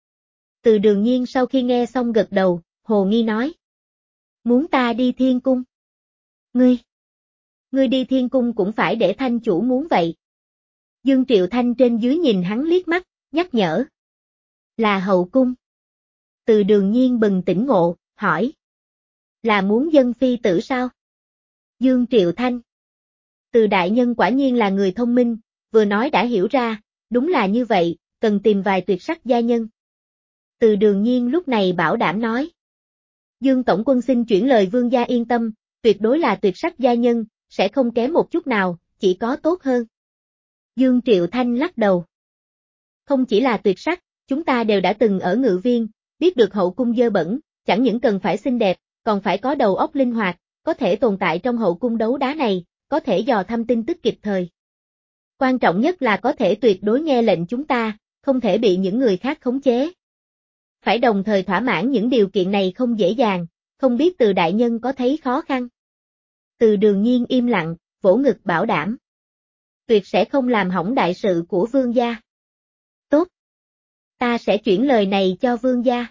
Từ Đường Nhiên sau khi nghe xong gật đầu, hồ nghi nói. Muốn ta đi thiên cung? Ngươi? Ngươi đi thiên cung cũng phải để thanh chủ muốn vậy. Dương Triệu Thanh trên dưới nhìn hắn liếc mắt, nhắc nhở. Là hậu cung. Từ Đường Nhiên bừng tỉnh ngộ, hỏi. Là muốn dân phi tử sao? Dương Triệu Thanh. Từ đại nhân quả nhiên là người thông minh, vừa nói đã hiểu ra, đúng là như vậy, cần tìm vài tuyệt sắc gia nhân. Từ Đường Nhiên lúc này bảo đảm nói. Dương Tổng quân xin chuyển lời vương gia yên tâm, tuyệt đối là tuyệt sắc gia nhân, sẽ không kém một chút nào, chỉ có tốt hơn. Dương Triệu Thanh lắc đầu. Không chỉ là tuyệt sắc, chúng ta đều đã từng ở Ngự Viên, biết được hậu cung dơ bẩn, chẳng những cần phải xinh đẹp, còn phải có đầu óc linh hoạt, có thể tồn tại trong hậu cung đấu đá này, có thể dò thăm tin tức kịp thời. Quan trọng nhất là có thể tuyệt đối nghe lệnh chúng ta, không thể bị những người khác khống chế. Phải đồng thời thỏa mãn những điều kiện này không dễ dàng, không biết Từ đại nhân có thấy khó khăn. Từ Đường Nhiên im lặng, vỗ ngực bảo đảm. Tuyệt sẽ không làm hỏng đại sự của vương gia. Tốt. Ta sẽ chuyển lời này cho vương gia.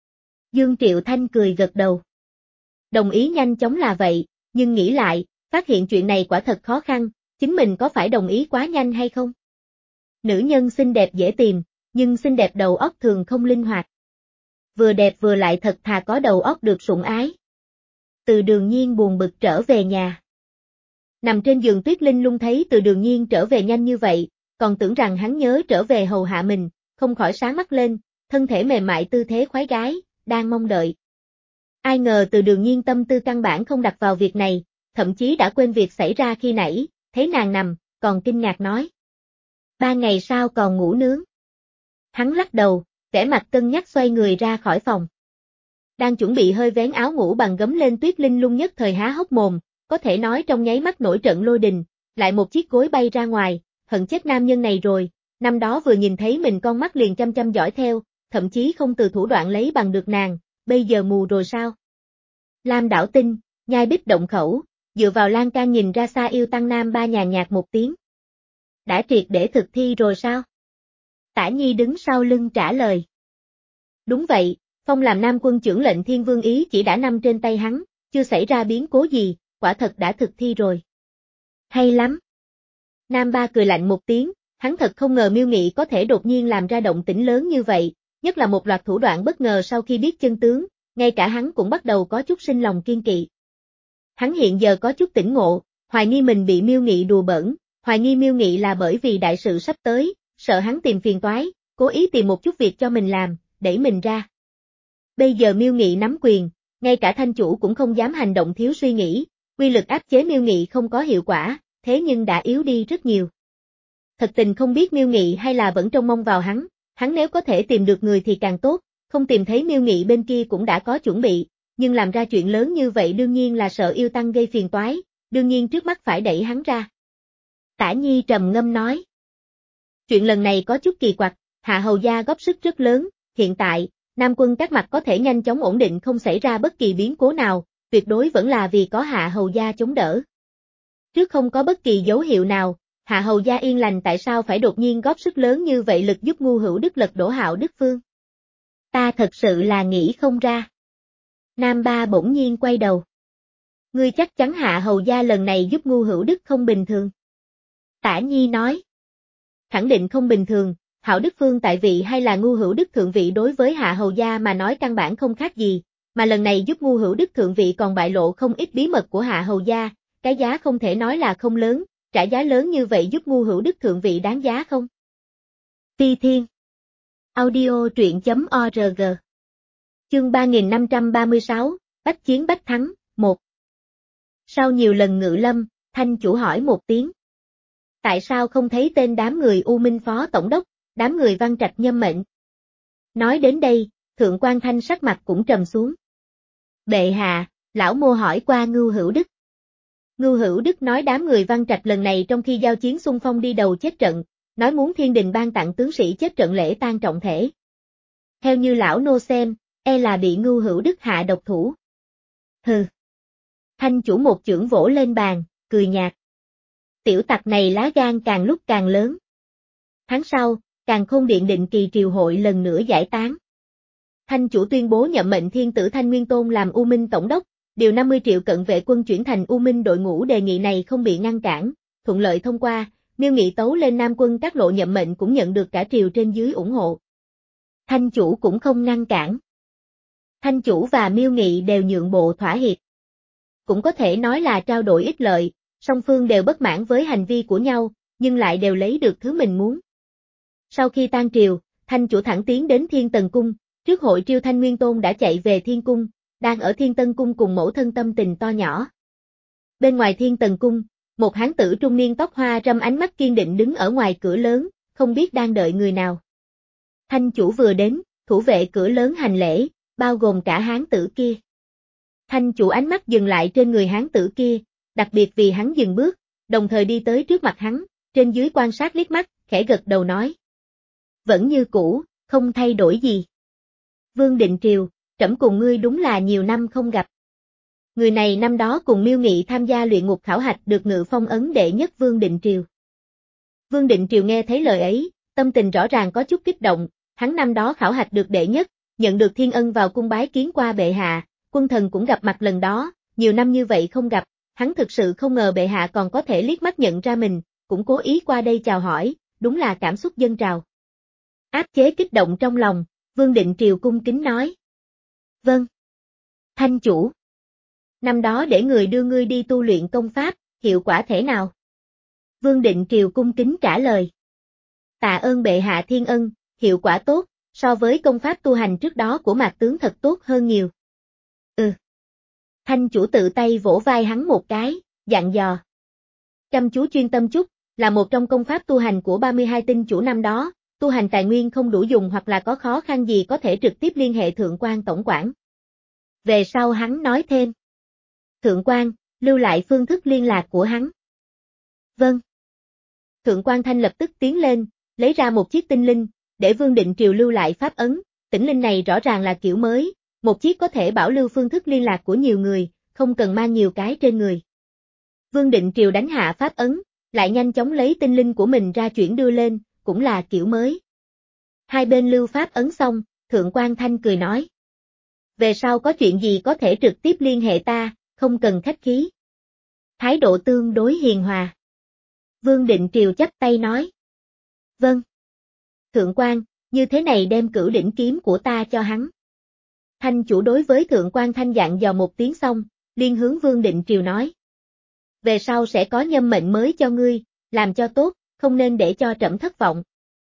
Dương Triệu Thanh cười gật đầu. Đồng ý nhanh chóng là vậy, nhưng nghĩ lại, phát hiện chuyện này quả thật khó khăn, chính mình có phải đồng ý quá nhanh hay không? Nữ nhân xinh đẹp dễ tìm, nhưng xinh đẹp đầu óc thường không linh hoạt. Vừa đẹp vừa lại thật thà có đầu óc được sủng ái. Từ Đường Nhiên buồn bực trở về nhà. Nằm trên giường Tuyết Linh Lung thấy Từ Đường Nhiên trở về nhanh như vậy, còn tưởng rằng hắn nhớ trở về hầu hạ mình, không khỏi sáng mắt lên, thân thể mềm mại tư thế khoái gái, đang mong đợi. Ai ngờ Từ Đường Nhiên tâm tư căn bản không đặt vào việc này, thậm chí đã quên việc xảy ra khi nãy, thấy nàng nằm, còn kinh ngạc nói. Ba ngày sau còn ngủ nướng. Hắn lắc đầu, vẻ mặt cân nhắc xoay người ra khỏi phòng. Đang chuẩn bị hơi vén áo ngủ bằng gấm lên Tuyết Linh Lung nhất thời há hốc mồm, có thể nói trong nháy mắt nổi trận lôi đình, lại một chiếc gối bay ra ngoài, hận chết nam nhân này rồi, năm đó vừa nhìn thấy mình con mắt liền chăm chăm dõi theo, thậm chí không từ thủ đoạn lấy bằng được nàng, bây giờ mù rồi sao? Lam Đảo Tinh, nhai bích động khẩu, dựa vào lan can nhìn ra xa yêu tăng nam ba nhàn nhạt một tiếng. Đã triệt để thực thi rồi sao? Tả Nhi đứng sau lưng trả lời. Đúng vậy, phong làm nam quân trưởng lệnh Thiên Vương ý chỉ đã nằm trên tay hắn, chưa xảy ra biến cố gì, quả thật đã thực thi rồi. Hay lắm. Nam ba cười lạnh một tiếng, hắn thật không ngờ Miêu Nghị có thể đột nhiên làm ra động tĩnh lớn như vậy, nhất là một loạt thủ đoạn bất ngờ sau khi biết chân tướng, ngay cả hắn cũng bắt đầu có chút sinh lòng kiên kỵ. Hắn hiện giờ có chút tỉnh ngộ, hoài nghi mình bị Miêu Nghị đùa bỡn, hoài nghi Miêu Nghị là bởi vì đại sự sắp tới, sợ hắn tìm phiền toái, cố ý tìm một chút việc cho mình làm, đẩy mình ra. Bây giờ Miêu Nghị nắm quyền, ngay cả thanh chủ cũng không dám hành động thiếu suy nghĩ, quy lực áp chế Miêu Nghị không có hiệu quả, thế nhưng đã yếu đi rất nhiều. Thật tình không biết Miêu Nghị hay là vẫn trông mong vào hắn, hắn nếu có thể tìm được người thì càng tốt, không tìm thấy Miêu Nghị bên kia cũng đã có chuẩn bị, nhưng làm ra chuyện lớn như vậy đương nhiên là sợ yêu tăng gây phiền toái, đương nhiên trước mắt phải đẩy hắn ra. Tả Nhi trầm ngâm nói. Chuyện lần này có chút kỳ quặc, Hạ Hầu gia góp sức rất lớn, hiện tại, Nam quân các mặt có thể nhanh chóng ổn định không xảy ra bất kỳ biến cố nào, tuyệt đối vẫn là vì có Hạ Hầu gia chống đỡ. Trước không có bất kỳ dấu hiệu nào, Hạ Hầu gia yên lành tại sao phải đột nhiên góp sức lớn như vậy lực giúp Ngu Hữu Đức lật đổ Hạo Đức Phương? Ta thật sự là nghĩ không ra. Nam Ba bỗng nhiên quay đầu. Ngươi chắc chắn Hạ Hầu gia lần này giúp Ngu Hữu Đức không bình thường. Tả Nhi nói. Khẳng định không bình thường, Hạo Đức Phương tại vị hay là Ngu Hữu Đức thượng vị đối với Hạ Hầu gia mà nói căn bản không khác gì, mà lần này giúp Ngu Hữu Đức thượng vị còn bại lộ không ít bí mật của Hạ Hầu gia, cái giá không thể nói là không lớn, trả giá lớn như vậy giúp Ngu Hữu Đức thượng vị đáng giá không? Phi Thiên Audio truyện chấm org Chương ba nghìn năm trăm ba mươi sáu, Bách chiến bách thắng, một. Sau nhiều lần ngự lâm, Thanh chủ hỏi một tiếng. Tại sao không thấy tên đám người U Minh Phó Tổng đốc, đám người Văn Trạch nhâm mệnh? Nói đến đây, Thượng quan Thanh sắc mặt cũng trầm xuống. Bệ hạ, lão mô hỏi qua Ngưu Hữu Đức. Ngưu Hữu Đức nói đám người Văn Trạch lần này trong khi giao chiến xung phong đi đầu chết trận, nói muốn thiên đình ban tặng tướng sĩ chết trận lễ tang trọng thể. Theo như lão nô xem, e là bị Ngưu Hữu Đức hạ độc thủ. Hừ. Thanh chủ một chưởng vỗ lên bàn, cười nhạt. Tiểu tặc này lá gan càng lúc càng lớn. Tháng sau, Càn Khôn Điện định kỳ triều hội lần nữa giải tán. Thanh chủ tuyên bố nhậm mệnh thiên tử Thanh Nguyên Tôn làm U Minh Tổng đốc, điều năm mươi triệu cận vệ quân chuyển thành U Minh đội ngũ đề nghị này không bị ngăn cản, thuận lợi thông qua, Miêu Nghị tấu lên Nam quân các lộ nhậm mệnh cũng nhận được cả triều trên dưới ủng hộ. Thanh chủ cũng không ngăn cản. Thanh chủ và Miêu Nghị đều nhượng bộ thỏa hiệp. Cũng có thể nói là trao đổi ích lợi, song phương đều bất mãn với hành vi của nhau, nhưng lại đều lấy được thứ mình muốn. Sau khi tan triều, Thanh chủ thẳng tiến đến Thiên Tần Cung, trước hội triêu Thanh Nguyên Tôn đã chạy về Thiên Cung, đang ở Thiên Tân Cung cùng mẫu thân tâm tình to nhỏ. Bên ngoài Thiên Tần Cung, một hán tử trung niên tóc hoa râm ánh mắt kiên định đứng ở ngoài cửa lớn, không biết đang đợi người nào. Thanh chủ vừa đến, thủ vệ cửa lớn hành lễ, bao gồm cả hán tử kia. Thanh chủ ánh mắt dừng lại trên người hán tử kia, đặc biệt vì hắn dừng bước, đồng thời đi tới trước mặt hắn, trên dưới quan sát liếc mắt, khẽ gật đầu nói. Vẫn như cũ, không thay đổi gì. Vương Định Triều, trẫm cùng ngươi đúng là nhiều năm không gặp. Người này năm đó cùng Miêu Nghị tham gia luyện ngục khảo hạch được ngự phong ấn đệ nhất Vương Định Triều. Vương Định Triều nghe thấy lời ấy, tâm tình rõ ràng có chút kích động, hắn năm đó khảo hạch được đệ nhất, nhận được thiên ân vào cung bái kiến qua bệ hạ, quân thần cũng gặp mặt lần đó, nhiều năm như vậy không gặp, hắn thực sự không ngờ bệ hạ còn có thể liếc mắt nhận ra mình, cũng cố ý qua đây chào hỏi, đúng là cảm xúc dâng trào. Áp chế kích động trong lòng, Vương Định Triều cung kính nói. Vâng. Thanh chủ. Năm đó để người đưa ngươi đi tu luyện công pháp, hiệu quả thế nào? Vương Định Triều cung kính trả lời. Tạ ơn bệ hạ thiên ân, hiệu quả tốt, so với công pháp tu hành trước đó của Mạc tướng thật tốt hơn nhiều. Ừ. Thanh chủ tự tay vỗ vai hắn một cái, dặn dò. Chăm chú chuyên tâm chút, là một trong công pháp tu hành của ba mươi hai tinh chủ năm đó, tu hành tài nguyên không đủ dùng hoặc là có khó khăn gì có thể trực tiếp liên hệ Thượng quan tổng quản. Về sau hắn nói thêm. Thượng quan, lưu lại phương thức liên lạc của hắn. Vâng. Thượng quan Thanh lập tức tiến lên, lấy ra một chiếc tinh linh, để Vương Định Triều lưu lại pháp ấn, tinh linh này rõ ràng là kiểu mới, một chiếc có thể bảo lưu phương thức liên lạc của nhiều người, không cần mang nhiều cái trên người. Vương Định Triều đánh hạ pháp ấn, lại nhanh chóng lấy tinh linh của mình ra chuyển đưa lên, cũng là kiểu mới. Hai bên lưu pháp ấn xong, Thượng quan Thanh cười nói. Về sau có chuyện gì có thể trực tiếp liên hệ ta, không cần khách khí. Thái độ tương đối hiền hòa. Vương Định Triều chắp tay nói. Vâng. Thượng quan, như thế này đem cửu đỉnh kiếm của ta cho hắn. Thanh chủ đối với Thượng quan Thanh dặn dò một tiếng xong, liên hướng Vương Định Triều nói. Về sau sẽ có nhâm mệnh mới cho ngươi, làm cho tốt, không nên để cho trẫm thất vọng.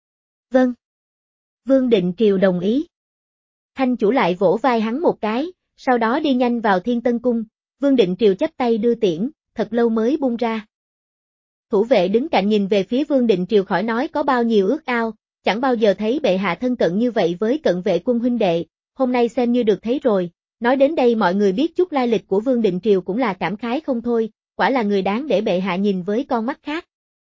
Vâng. Vương Định Triều đồng ý. Thanh chủ lại vỗ vai hắn một cái, sau đó đi nhanh vào Thiên Tân Cung, Vương Định Triều chắp tay đưa tiễn, thật lâu mới buông ra. Thủ vệ đứng cạnh nhìn về phía Vương Định Triều khỏi nói có bao nhiêu ước ao, chẳng bao giờ thấy bệ hạ thân cận như vậy với cận vệ quân huynh đệ, hôm nay xem như được thấy rồi, nói đến đây mọi người biết chút lai lịch của Vương Định Triều cũng là cảm khái không thôi, quả là người đáng để bệ hạ nhìn với con mắt khác.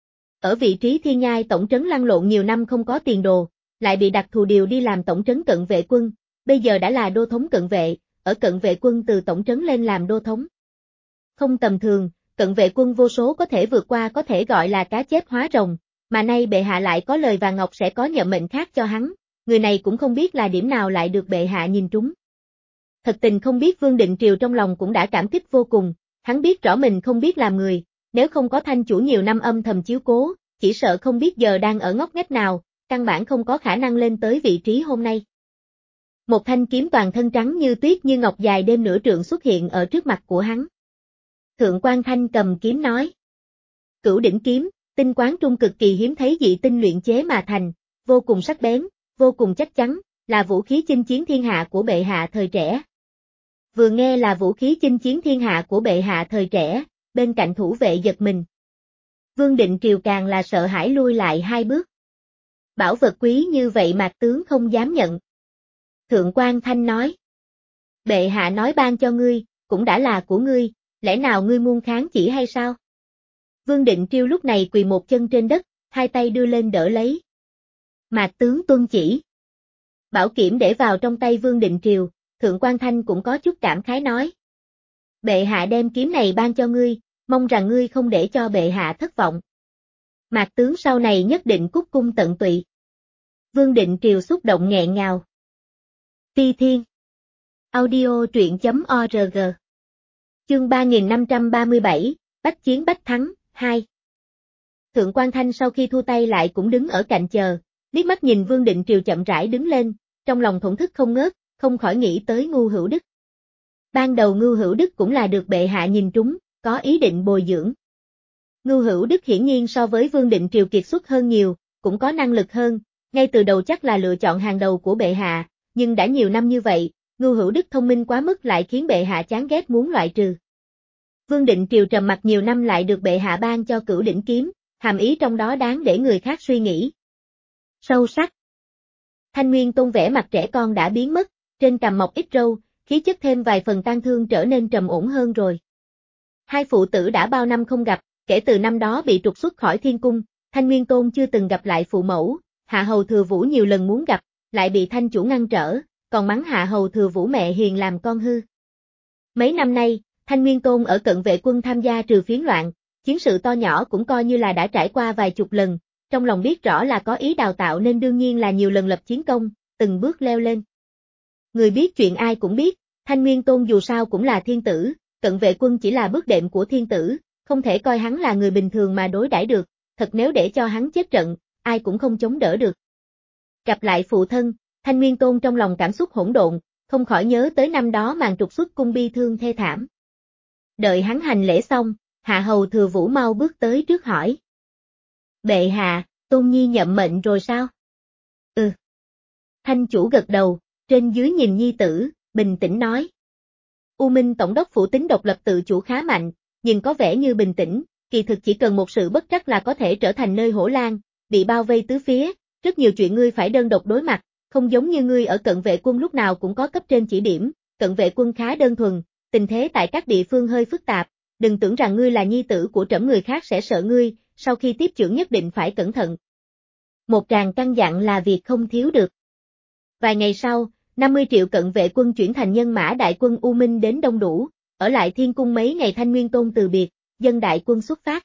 Ở vị trí Thiên Nhai tổng trấn lăn lộn nhiều năm không có tiền đồ, lại bị đặc thù điều đi làm tổng trấn cận vệ quân, bây giờ đã là đô thống cận vệ, ở cận vệ quân từ tổng trấn lên làm đô thống. Không tầm thường, cận vệ quân vô số có thể vượt qua có thể gọi là cá chép hóa rồng, mà nay bệ hạ lại có lời vàng ngọc sẽ có nhậm mệnh khác cho hắn, người này cũng không biết là điểm nào lại được bệ hạ nhìn trúng. Thật tình không biết Vương Định Triều trong lòng cũng đã cảm kích vô cùng, hắn biết rõ mình không biết làm người, nếu không có Thanh chủ nhiều năm âm thầm chiếu cố, chỉ sợ không biết giờ đang ở ngóc ngách nào, căn bản không có khả năng lên tới vị trí hôm nay. Một thanh kiếm toàn thân trắng như tuyết như ngọc dài đêm nửa trượng xuất hiện ở trước mặt của hắn. Thượng quan Thanh cầm kiếm nói. Cửu đỉnh kiếm, tinh quán trung cực kỳ hiếm thấy dị tinh luyện chế mà thành, vô cùng sắc bén, vô cùng chắc chắn, là vũ khí chinh chiến thiên hạ của bệ hạ thời trẻ. Vừa nghe là vũ khí chinh chiến thiên hạ của bệ hạ thời trẻ, bên cạnh thủ vệ giật mình. Vương Định Triều càng là sợ hãi lui lại hai bước. Bảo vật quý như vậy Mạc tướng không dám nhận. Thượng quan Thanh nói. Bệ hạ nói ban cho ngươi, cũng đã là của ngươi, lẽ nào ngươi muốn kháng chỉ hay sao? Vương Định Triều lúc này quỳ một chân trên đất, hai tay đưa lên đỡ lấy. Mạc tướng tuân chỉ. Bảo kiểm để vào trong tay Vương Định Triều, Thượng quan Thanh cũng có chút cảm khái nói. Bệ hạ đem kiếm này ban cho ngươi, mong rằng ngươi không để cho bệ hạ thất vọng. Mạc tướng sau này nhất định cúc cung tận tụy. Vương Định Triều xúc động nghẹn ngào. Phi Thiên. Audio truyện chấm org. Chương ba nghìn năm trăm ba mươi bảy, Bách chiến bách thắng, hai. Thượng quan Thanh sau khi thu tay lại cũng đứng ở cạnh chờ, liếc mắt nhìn Vương Định Triều chậm rãi đứng lên, trong lòng thổn thức không ngớt, không khỏi nghĩ tới Ngưu Hữu Đức. Ban đầu Ngưu Hữu Đức cũng là được bệ hạ nhìn trúng, có ý định bồi dưỡng. Ngưu Hữu Đức hiển nhiên so với Vương Định Triều kiệt xuất hơn nhiều, cũng có năng lực hơn, ngay từ đầu chắc là lựa chọn hàng đầu của bệ hạ, nhưng đã nhiều năm như vậy, Ngưu Hữu Đức thông minh quá mức lại khiến bệ hạ chán ghét muốn loại trừ. Vương Định Triều trầm mặc nhiều năm lại được bệ hạ ban cho Cửu Đỉnh kiếm, hàm ý trong đó đáng để người khác suy nghĩ. Sâu sắc. Thanh Nguyên Tôn vẻ mặt trẻ con đã biến mất, trên cằm mọc ít râu, khí chất thêm vài phần tang thương trở nên trầm ổn hơn rồi. Hai phụ tử đã bao năm không gặp, kể từ năm đó bị trục xuất khỏi thiên cung, Thanh Nguyên Tôn chưa từng gặp lại phụ mẫu, Hạ Hầu Thừa Vũ nhiều lần muốn gặp, lại bị Thanh chủ ngăn trở, còn mắng Hạ Hầu Thừa Vũ mẹ hiền làm con hư. Mấy năm nay, Thanh Nguyên Tôn ở Cận Vệ quân tham gia trừ phiến loạn, chiến sự to nhỏ cũng coi như là đã trải qua vài chục lần, trong lòng biết rõ là có ý đào tạo nên đương nhiên là nhiều lần lập chiến công, từng bước leo lên. Người biết chuyện ai cũng biết, Thanh Nguyên Tôn dù sao cũng là thiên tử, Cận Vệ quân chỉ là bước đệm của thiên tử, không thể coi hắn là người bình thường mà đối đãi được, thật nếu để cho hắn chết trận, ai cũng không chống đỡ được. Gặp lại phụ thân, Thanh Nguyên Tôn trong lòng cảm xúc hỗn độn, không khỏi nhớ tới năm đó màn trục xuất cung bi thương thê thảm. Đợi hắn hành lễ xong, Hạ Hầu Thừa Vũ mau bước tới trước hỏi. Bệ hạ, Tôn Nhi nhậm mệnh rồi sao? Ừ. Thanh chủ gật đầu, trên dưới nhìn nhi tử, bình tĩnh nói. U Minh Tổng đốc phủ tính độc lập tự chủ khá mạnh, nhưng có vẻ như bình tĩnh, kỳ thực chỉ cần một sự bất trắc là có thể trở thành nơi hổ lang, bị bao vây tứ phía, rất nhiều chuyện ngươi phải đơn độc đối mặt, không giống như ngươi ở Cận Vệ quân lúc nào cũng có cấp trên chỉ điểm, Cận Vệ quân khá đơn thuần, tình thế tại các địa phương hơi phức tạp, đừng tưởng rằng ngươi là nhi tử của trẫm người khác sẽ sợ ngươi, sau khi tiếp chưởng nhất định phải cẩn thận. Một tràng căn dặn là việc không thiếu được. Vài ngày sau, năm mươi triệu Cận Vệ quân chuyển thành nhân mã đại quân U Minh đến đông đủ, ở lại thiên cung mấy ngày Thanh Nguyên Tôn từ biệt, dân đại quân xuất phát.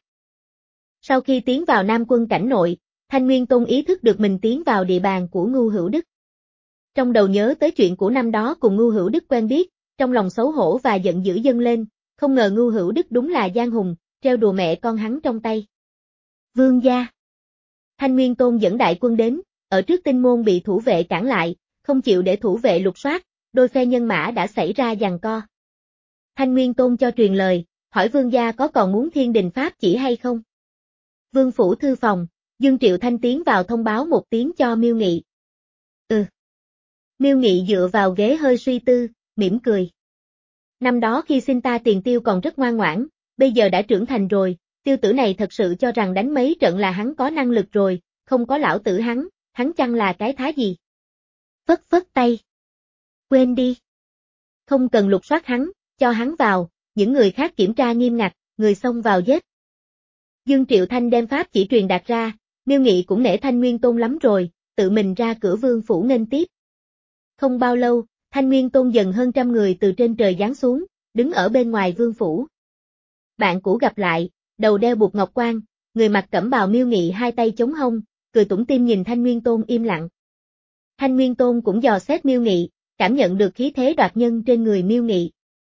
Sau khi tiến vào Nam quân cảnh nội, Thanh Nguyên Tôn ý thức được mình tiến vào địa bàn của Ngưu Hữu Đức. Trong đầu nhớ tới chuyện của năm đó cùng Ngưu Hữu Đức quen biết, trong lòng xấu hổ và giận dữ dâng lên, không ngờ Ngưu Hữu Đức đúng là giang hùng, treo đùa mẹ con hắn trong tay. Vương gia. Thanh Nguyên Tôn dẫn đại quân đến, ở trước Tinh môn bị thủ vệ cản lại, không chịu để thủ vệ lục soát, đôi phe nhân mã đã xảy ra giằng co. Thanh Nguyên Tôn cho truyền lời, hỏi vương gia có còn muốn thiên đình pháp chỉ hay không? Vương phủ thư phòng, Dương Triệu Thanh tiến vào thông báo một tiếng cho Miêu Nghị. Ừ. Miêu Nghị dựa vào ghế hơi suy tư, mỉm cười. Năm đó khi xin ta tiền tiêu còn rất ngoan ngoãn, bây giờ đã trưởng thành rồi, tiêu tử này thật sự cho rằng đánh mấy trận là hắn có năng lực rồi, không có lão tử hắn, hắn chăng là cái thá gì? Phất phất tay. Quên đi. Không cần lục soát hắn, cho hắn vào, những người khác kiểm tra nghiêm ngặt, người xông vào giết. Dương Triệu Thanh đem pháp chỉ truyền đạt ra, Miêu Nghị cũng nể Thanh Nguyên Tôn lắm rồi, tự mình ra cửa vương phủ nghênh tiếp. Không bao lâu, Thanh Nguyên Tôn dần hơn trăm người từ trên trời giáng xuống, đứng ở bên ngoài vương phủ. Bạn cũ gặp lại, đầu đeo buộc ngọc quan, người mặc cẩm bào Miêu Nghị hai tay chống hông, cười tủm tỉm nhìn Thanh Nguyên Tôn im lặng. Thanh Nguyên Tôn cũng dò xét Miêu Nghị, cảm nhận được khí thế đoạt nhân trên người Miêu Nghị.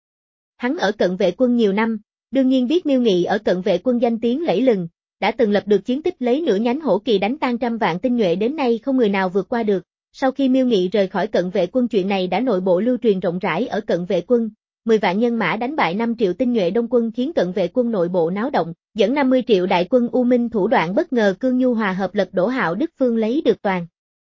Hắn ở Cận Vệ quân nhiều năm, đương nhiên biết Miêu Nghị ở Cận Vệ quân danh tiếng lẫy lừng, đã từng lập được chiến tích lấy nửa nhánh hổ kỳ đánh tan trăm vạn tinh nhuệ đến nay không người nào vượt qua được. Sau khi Miêu Nghị rời khỏi Cận Vệ quân chuyện này đã nội bộ lưu truyền rộng rãi ở Cận Vệ quân, mười vạn nhân mã đánh bại năm triệu tinh nhuệ Đông quân khiến Cận Vệ quân nội bộ náo động, dẫn năm mươi triệu đại quân U Minh thủ đoạn bất ngờ cương nhu hòa hợp lật đổ Hạo Đức Phương lấy được toàn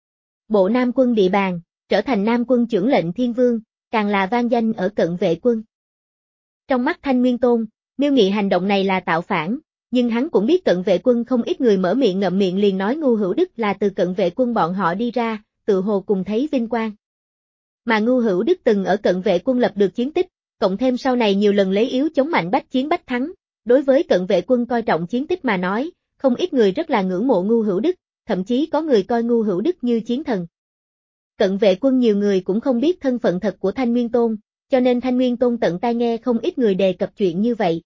bộ Nam quân địa bàn, trở thành Nam quân chưởng lệnh thiên vương, càng là vang danh ở Cận Vệ quân. Trong mắt Thanh Nguyên Tôn, Miêu Nghị hành động này là tạo phản, nhưng hắn cũng biết Cận Vệ quân không ít người mở miệng ngậm miệng liền nói Ngưu Hữu Đức là từ Cận Vệ quân bọn họ đi ra, tự hồ cùng thấy vinh quang. Mà Ngưu Hữu Đức từng ở Cận Vệ quân lập được chiến tích, cộng thêm sau này nhiều lần lấy yếu chống mạnh bách chiến bách thắng, đối với Cận Vệ quân coi trọng chiến tích mà nói, không ít người rất là ngưỡng mộ Ngưu Hữu Đức, thậm chí có người coi Ngưu Hữu Đức như chiến thần. Cận Vệ quân nhiều người cũng không biết thân phận thật của Thanh Nguyên Tôn, cho nên Thanh Nguyên Tôn tận tai nghe không ít người đề cập chuyện như vậy.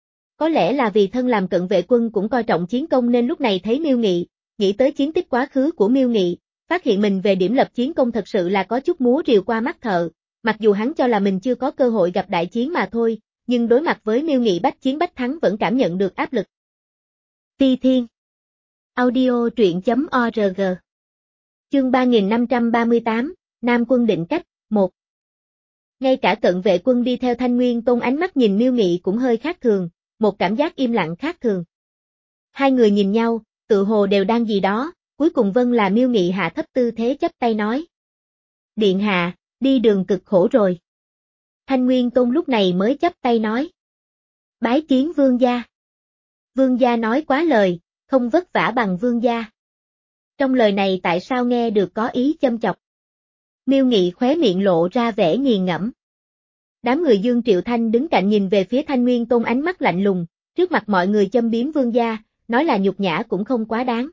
Có lẽ là vì thân làm Cận Vệ quân cũng coi trọng chiến công nên lúc này thấy Miêu Nghị, nghĩ tới chiến tích quá khứ của Miêu Nghị, phát hiện mình về điểm lập chiến công thật sự là có chút múa rìu qua mắt thợ, mặc dù hắn cho là mình chưa có cơ hội gặp đại chiến mà thôi, nhưng đối mặt với Miêu Nghị bách chiến bách thắng vẫn cảm nhận được áp lực. Phi Thiên Audio truyện chấm org Chương ba nghìn năm trăm ba mươi tám, Nam quân định cách, một. Ngay cả cận vệ quân đi theo Thanh Nguyên Tôn ánh mắt nhìn Miêu Nghị cũng hơi khác thường, một cảm giác im lặng khác thường. Hai người nhìn nhau, tự hồ đều đang gì đó, cuối cùng vâng là Miêu Nghị hạ thấp tư thế chắp tay nói. Điện hạ, đi đường cực khổ rồi. Thanh Nguyên Tôn lúc này mới chắp tay nói. Bái kiến vương gia. Vương gia nói quá lời, không vất vả bằng vương gia. Trong lời này tại sao nghe được có ý châm chọc? Miêu Nghị khóe miệng lộ ra vẻ nghiền ngẫm. Đám người Dương Triệu Thanh đứng cạnh nhìn về phía Thanh Nguyên Tôn ánh mắt lạnh lùng, trước mặt mọi người châm biếm vương gia, nói là nhục nhã cũng không quá đáng.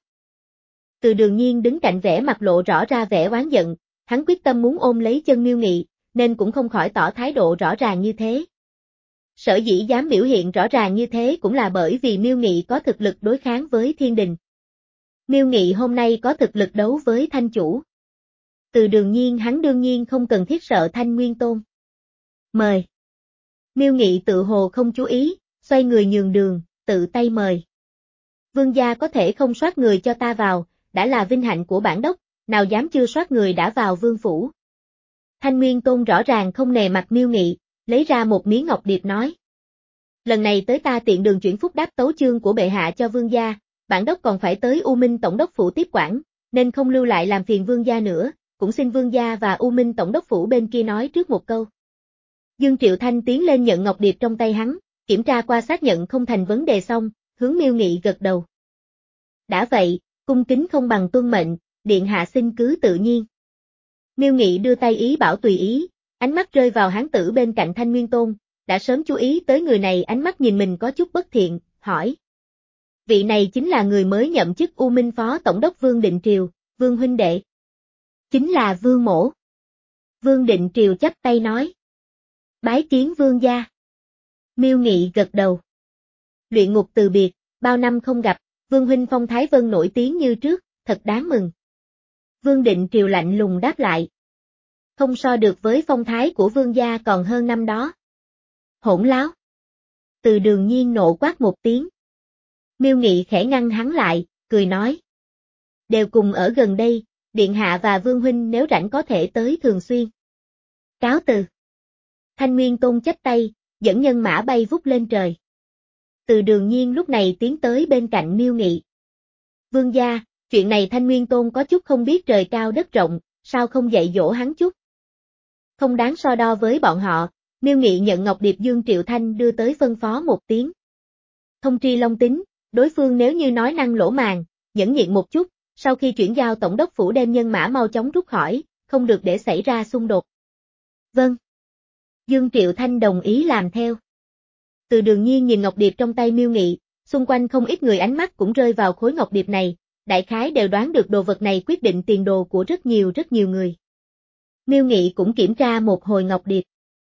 Từ Đường Nhiên đứng cạnh vẻ mặt lộ rõ ra vẻ oán giận, hắn quyết tâm muốn ôm lấy chân Miêu Nghị, nên cũng không khỏi tỏ thái độ rõ ràng như thế. Sở dĩ dám biểu hiện rõ ràng như thế cũng là bởi vì Miêu Nghị có thực lực đối kháng với thiên đình. Miêu Nghị hôm nay có thực lực đấu với Thanh Chủ. Từ Đường Nhiên hắn đương nhiên không cần thiết sợ Thanh Nguyên Tôn. Mời. Miêu Nghị tự hồ không chú ý, xoay người nhường đường, tự tay mời. Vương gia có thể không soát người cho ta vào, đã là vinh hạnh của bản đốc, nào dám chưa soát người đã vào vương phủ. Thanh Nguyên Tôn rõ ràng không nề mặt Miêu Nghị, lấy ra một miếng ngọc điệp nói. Lần này tới ta tiện đường chuyển phúc đáp tấu chương của bệ hạ cho vương gia, bản đốc còn phải tới U Minh Tổng đốc phủ tiếp quản, nên không lưu lại làm phiền vương gia nữa, cũng xin vương gia và U Minh Tổng đốc phủ bên kia nói trước một câu. Dương Triệu Thanh tiến lên nhận ngọc điệp trong tay hắn, kiểm tra qua xác nhận không thành vấn đề xong, hướng Miêu Nghị gật đầu. Đã vậy, cung kính không bằng tuân mệnh, điện hạ xin cứ tự nhiên. Miêu Nghị đưa tay ý bảo tùy ý, ánh mắt rơi vào hán tử bên cạnh Thanh Nguyên Tôn, đã sớm chú ý tới người này ánh mắt nhìn mình có chút bất thiện, hỏi. Vị này chính là người mới nhậm chức U Minh Phó Tổng đốc Vương Định Triều, Vương huynh đệ. Chính là Vương Mỗ. Vương Định Triều chắp tay nói. Bái kiến vương gia. Miêu Nghị gật đầu. Luyện ngục từ biệt, bao năm không gặp, Vương huynh phong thái vân nổi tiếng như trước, thật đáng mừng. Vương Định Triều lạnh lùng đáp lại. Không so được với phong thái của vương gia còn hơn năm đó. Hỗn láo. Từ Đường Nhiên nộ quát một tiếng. Miêu Nghị khẽ ngăn hắn lại, cười nói. Đều cùng ở gần đây, điện hạ và vương huynh nếu rảnh có thể tới thường xuyên. Cáo từ. Thanh Nguyên Tôn chắp tay, dẫn nhân mã bay vút lên trời. Từ Đường Nhiên lúc này tiến tới bên cạnh Miêu Nghị. Vương gia, chuyện này Thanh Nguyên Tôn có chút không biết trời cao đất rộng, sao không dạy dỗ hắn chút. Không đáng so đo với bọn họ, Miêu Nghị nhận ngọc điệp Dương Triệu Thanh đưa tới phân phó một tiếng. Thông tri Long Tính, đối phương nếu như nói năng lỗ màng, nhẫn nhịn một chút, sau khi chuyển giao tổng đốc phủ đem nhân mã mau chóng rút khỏi, không được để xảy ra xung đột. Vâng. Dương Triệu Thanh đồng ý làm theo. Từ Đường Nhiên nhìn ngọc điệp trong tay Miêu Nghị, xung quanh không ít người ánh mắt cũng rơi vào khối ngọc điệp này, đại khái đều đoán được đồ vật này quyết định tiền đồ của rất nhiều rất nhiều người. Miêu Nghị cũng kiểm tra một hồi ngọc điệp.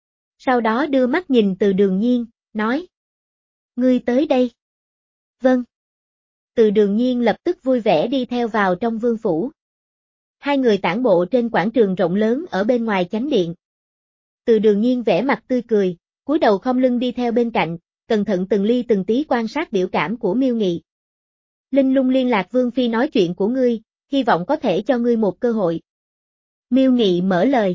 Sau đó đưa mắt nhìn Từ Đường Nhiên, nói. Ngươi tới đây. Vâng. Từ Đường Nhiên lập tức vui vẻ đi theo vào trong vương phủ. Hai người tản bộ trên quảng trường rộng lớn ở bên ngoài chánh điện. Từ Đường Nhiên vẻ mặt tươi cười, cúi đầu khom lưng đi theo bên cạnh, cẩn thận từng ly từng tí quan sát biểu cảm của Miêu Nghị. Linh Lung liên lạc Vương Phi nói chuyện của ngươi, hy vọng có thể cho ngươi một cơ hội. Miêu Nghị mở lời.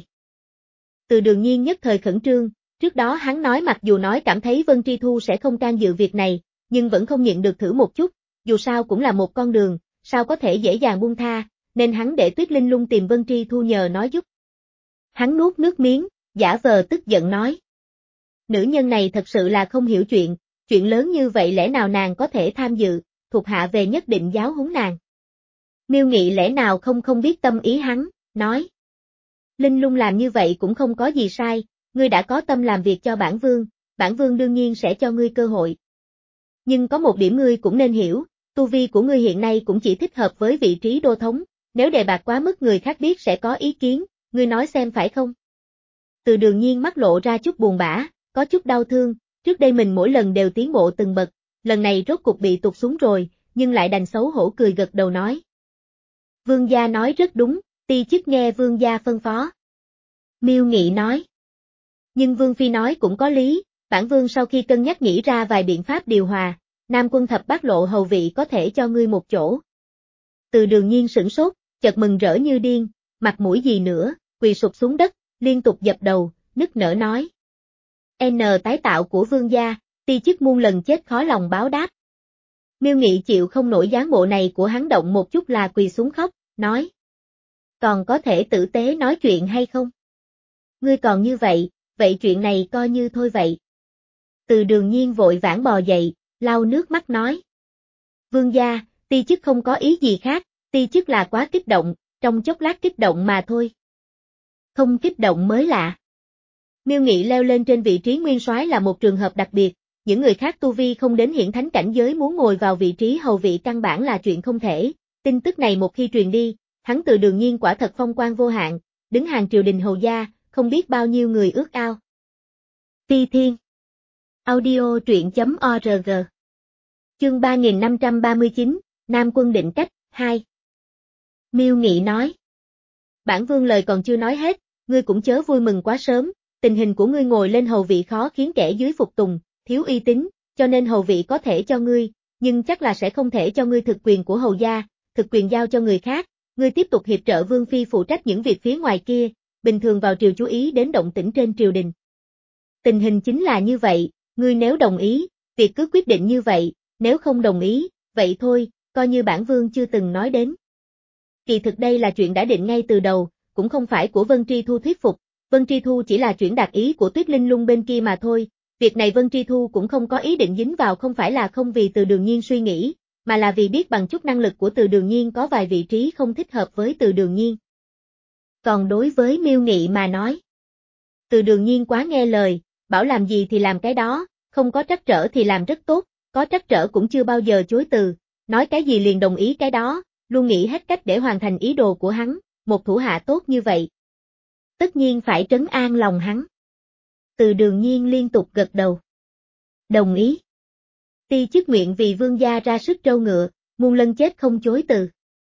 Từ Đường Nhiên nhất thời khẩn trương, trước đó hắn nói mặc dù nói cảm thấy Vân Tri Thu sẽ không can dự việc này, nhưng vẫn không nhịn được thử một chút, dù sao cũng là một con đường, sao có thể dễ dàng buông tha, nên hắn để Tuyết Linh Lung tìm Vân Tri Thu nhờ nói giúp. Hắn nuốt nước miếng, giả vờ tức giận nói. Nữ nhân này thật sự là không hiểu chuyện, chuyện lớn như vậy lẽ nào nàng có thể tham dự, thuộc hạ về nhất định giáo huấn nàng. Miêu Nghị lẽ nào không không biết tâm ý hắn, nói. Linh Lung làm như vậy cũng không có gì sai, ngươi đã có tâm làm việc cho bản vương, bản vương đương nhiên sẽ cho ngươi cơ hội. Nhưng có một điểm ngươi cũng nên hiểu, tu vi của ngươi hiện nay cũng chỉ thích hợp với vị trí đô thống, nếu đề bạt quá mức người khác biết sẽ có ý kiến, ngươi nói xem phải không? Từ Đường Nhiên mắt lộ ra chút buồn bã, có chút đau thương, trước đây mình mỗi lần đều tiến bộ từng bậc, lần này rốt cục bị tụt xuống rồi, nhưng lại đành xấu hổ cười gật đầu nói. Vương gia nói rất đúng, ti chức nghe vương gia phân phó. Miêu Nghị nói. Nhưng Vương Phi nói cũng có lý, bản vương sau khi cân nhắc nghĩ ra vài biện pháp điều hòa, Nam quân thập bát lộ hầu vị có thể cho ngươi một chỗ. Từ Đường Nhiên sửng sốt, chợt mừng rỡ như điên, mặt mũi gì nữa, quỳ sụp xuống đất, liên tục dập đầu, nức nở nói. N tái tạo của vương gia, ti chức muôn lần chết khó lòng báo đáp. Miêu Nghị chịu không nổi dáng bộ này của hắn, động một chút là quỳ xuống khóc, nói. Còn có thể tử tế nói chuyện hay không? Ngươi còn như vậy, vậy chuyện này coi như thôi vậy. Từ Đường Nhiên vội vãn bò dậy, lau nước mắt nói. Vương gia, ti chức không có ý gì khác, ti chức là quá kích động, trong chốc lát kích động mà thôi. Không kích động mới lạ. Miêu Nghị leo lên trên vị trí nguyên soái là một trường hợp đặc biệt, những người khác tu vi không đến hiển thánh cảnh giới muốn ngồi vào vị trí hầu vị căn bản là chuyện không thể. Tin tức này một khi truyền đi, hắn Từ Đường Nhiên quả thật phong quang vô hạn, đứng hàng triều đình hầu gia, không biết bao nhiêu người ước ao. Phi Thiên Audio truyện.org Chương ba nghìn năm trăm ba mươi chín, Nam Quân Định Cách, hai. Miêu Nghị nói. Bản vương lời còn chưa nói hết, ngươi cũng chớ vui mừng quá sớm, tình hình của ngươi ngồi lên hầu vị khó khiến kẻ dưới phục tùng, thiếu uy tín, cho nên hầu vị có thể cho ngươi, nhưng chắc là sẽ không thể cho ngươi thực quyền của hầu gia, thực quyền giao cho người khác, ngươi tiếp tục hiệp trợ vương phi phụ trách những việc phía ngoài kia, bình thường vào triều chú ý đến động tĩnh trên triều đình. Tình hình chính là như vậy, ngươi nếu đồng ý, việc cứ quyết định như vậy, nếu không đồng ý, vậy thôi, coi như bản vương chưa từng nói đến. Kỳ thực đây là chuyện đã định ngay từ đầu, cũng không phải của Vân Tri Thu thuyết phục, Vân Tri Thu chỉ là chuyển đạt ý của Tuyết Linh Lung bên kia mà thôi, việc này Vân Tri Thu cũng không có ý định dính vào, không phải là không vì Từ Đường Nhiên suy nghĩ, mà là vì biết bằng chút năng lực của Từ Đường Nhiên có vài vị trí không thích hợp với Từ Đường Nhiên. Còn đối với Miêu Nghị mà nói, Từ Đường Nhiên quá nghe lời, bảo làm gì thì làm cái đó, không có trắc trở thì làm rất tốt, có trắc trở cũng chưa bao giờ chối từ, nói cái gì liền đồng ý cái đó, luôn nghĩ hết cách để hoàn thành ý đồ của hắn, một thủ hạ tốt như vậy. Tất nhiên phải trấn an lòng hắn. Từ Đường Nhiên liên tục gật đầu. Đồng ý. Ti chức nguyện vì vương gia ra sức trâu ngựa, muôn lần chết không chối từ.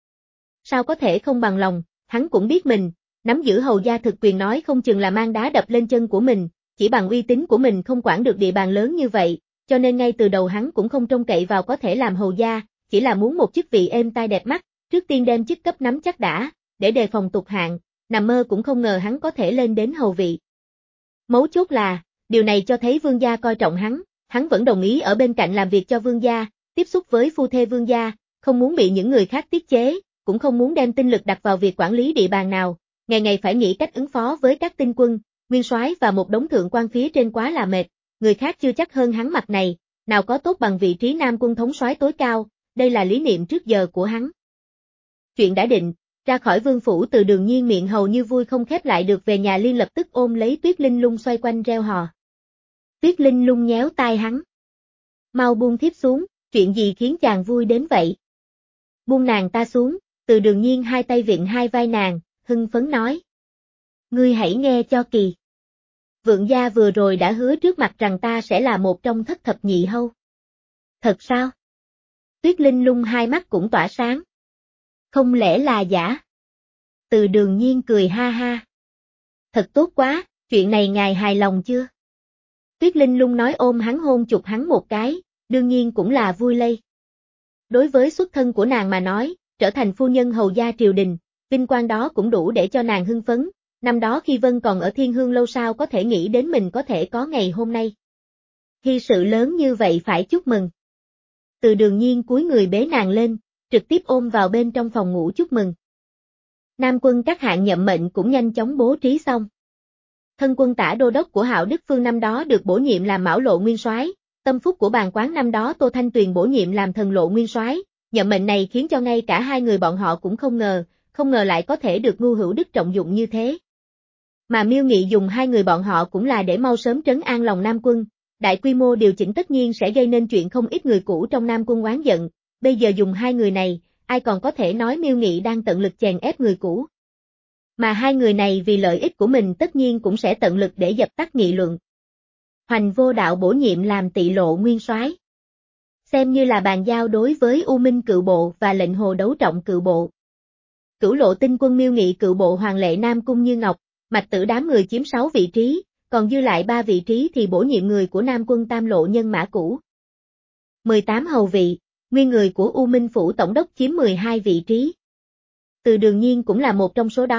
Sao có thể không bằng lòng, hắn cũng biết mình, nắm giữ hầu gia thực quyền nói không chừng là mang đá đập lên chân của mình, chỉ bằng uy tín của mình không quản được địa bàn lớn như vậy, cho nên ngay từ đầu hắn cũng không trông cậy vào có thể làm hầu gia, chỉ là muốn một chức vị êm tai đẹp mắt, trước tiên đem chức cấp nắm chắc đã, để đề phòng tục hạn, nằm mơ cũng không ngờ hắn có thể lên đến hầu vị. Mấu chốt là, điều này cho thấy vương gia coi trọng hắn, hắn vẫn đồng ý ở bên cạnh làm việc cho vương gia, tiếp xúc với phu thê vương gia, không muốn bị những người khác tiết chế, cũng không muốn đem tinh lực đặt vào việc quản lý địa bàn nào, ngày ngày phải nghĩ cách ứng phó với các tinh quân, nguyên soái và một đống thượng quan phía trên quá là mệt, người khác chưa chắc hơn hắn mặt này, nào có tốt bằng vị trí Nam Quân thống soái tối cao, đây là lý niệm trước giờ của hắn. Chuyện đã định, ra khỏi vương phủ Từ Đường Nhiên miệng hầu như vui không khép lại được, về nhà liên lập tức ôm lấy Tuyết Linh Lung xoay quanh reo hò. Tuyết Linh Lung nhéo tai hắn. Mau buông thiếp xuống, chuyện gì khiến chàng vui đến vậy? Buông nàng ta xuống, Từ Đường Nhiên hai tay vịn hai vai nàng, hưng phấn nói. Ngươi hãy nghe cho kỳ. Vượng gia vừa rồi đã hứa trước mặt rằng ta sẽ là một trong thất thập nhị hầu. Thật sao? Tuyết Linh Lung hai mắt cũng tỏa sáng. Không lẽ là giả? Từ Đường Nhiên cười ha ha. Thật tốt quá, chuyện này ngài hài lòng chưa? Tuyết Linh Lung nói, ôm hắn hôn chụp hắn một cái, đương nhiên cũng là vui lây. Đối với xuất thân của nàng mà nói, trở thành phu nhân hầu gia triều đình, vinh quang đó cũng đủ để cho nàng hưng phấn, năm đó khi Vân còn ở Thiên Hương lâu sao có thể nghĩ đến mình có thể có ngày hôm nay. Khi sự lớn như vậy phải chúc mừng. Từ Đường Nhiên cúi người bế nàng lên, trực tiếp ôm vào bên trong phòng ngủ chúc mừng. Nam Quân các hạng nhậm mệnh cũng nhanh chóng bố trí xong. Thân quân tả đô đốc của Hạo Đức Phương năm đó được bổ nhiệm làm Mão Lộ Nguyên soái, tâm phúc của Bàn Quán năm đó Tô Thanh Tuyền bổ nhiệm làm Thần Lộ Nguyên soái, nhậm mệnh này khiến cho ngay cả hai người bọn họ cũng không ngờ, không ngờ lại có thể được Ngu Hữu Đức trọng dụng như thế. Mà Miêu Nghị dùng hai người bọn họ cũng là để mau sớm trấn an lòng Nam Quân, đại quy mô điều chỉnh tất nhiên sẽ gây nên chuyện không ít người cũ trong Nam Quân oán giận, bây giờ dùng hai người này, ai còn có thể nói Miêu Nghị đang tận lực chèn ép người cũ. Mà hai người này vì lợi ích của mình tất nhiên cũng sẽ tận lực để dập tắt nghị luận. Hoành Vô Đạo bổ nhiệm làm Tỵ Lộ Nguyên soái, xem như là bàn giao đối với U Minh Cựu Bộ và Lệnh Hồ Đấu Trọng Cựu Bộ. Cửu Lộ Tinh Quân Miêu Nghị Cựu Bộ Hoàng Lệ Nam Cung Như Ngọc, Mạch Tử đám người chiếm sáu vị trí, còn dư lại ba vị trí thì bổ nhiệm người của Nam Quân Tam Lộ nhân mã cũ. mười tám hầu vị, nguyên người của U Minh Phủ Tổng đốc chiếm mười hai vị trí. Từ Đường Nhiên cũng là một trong số đó,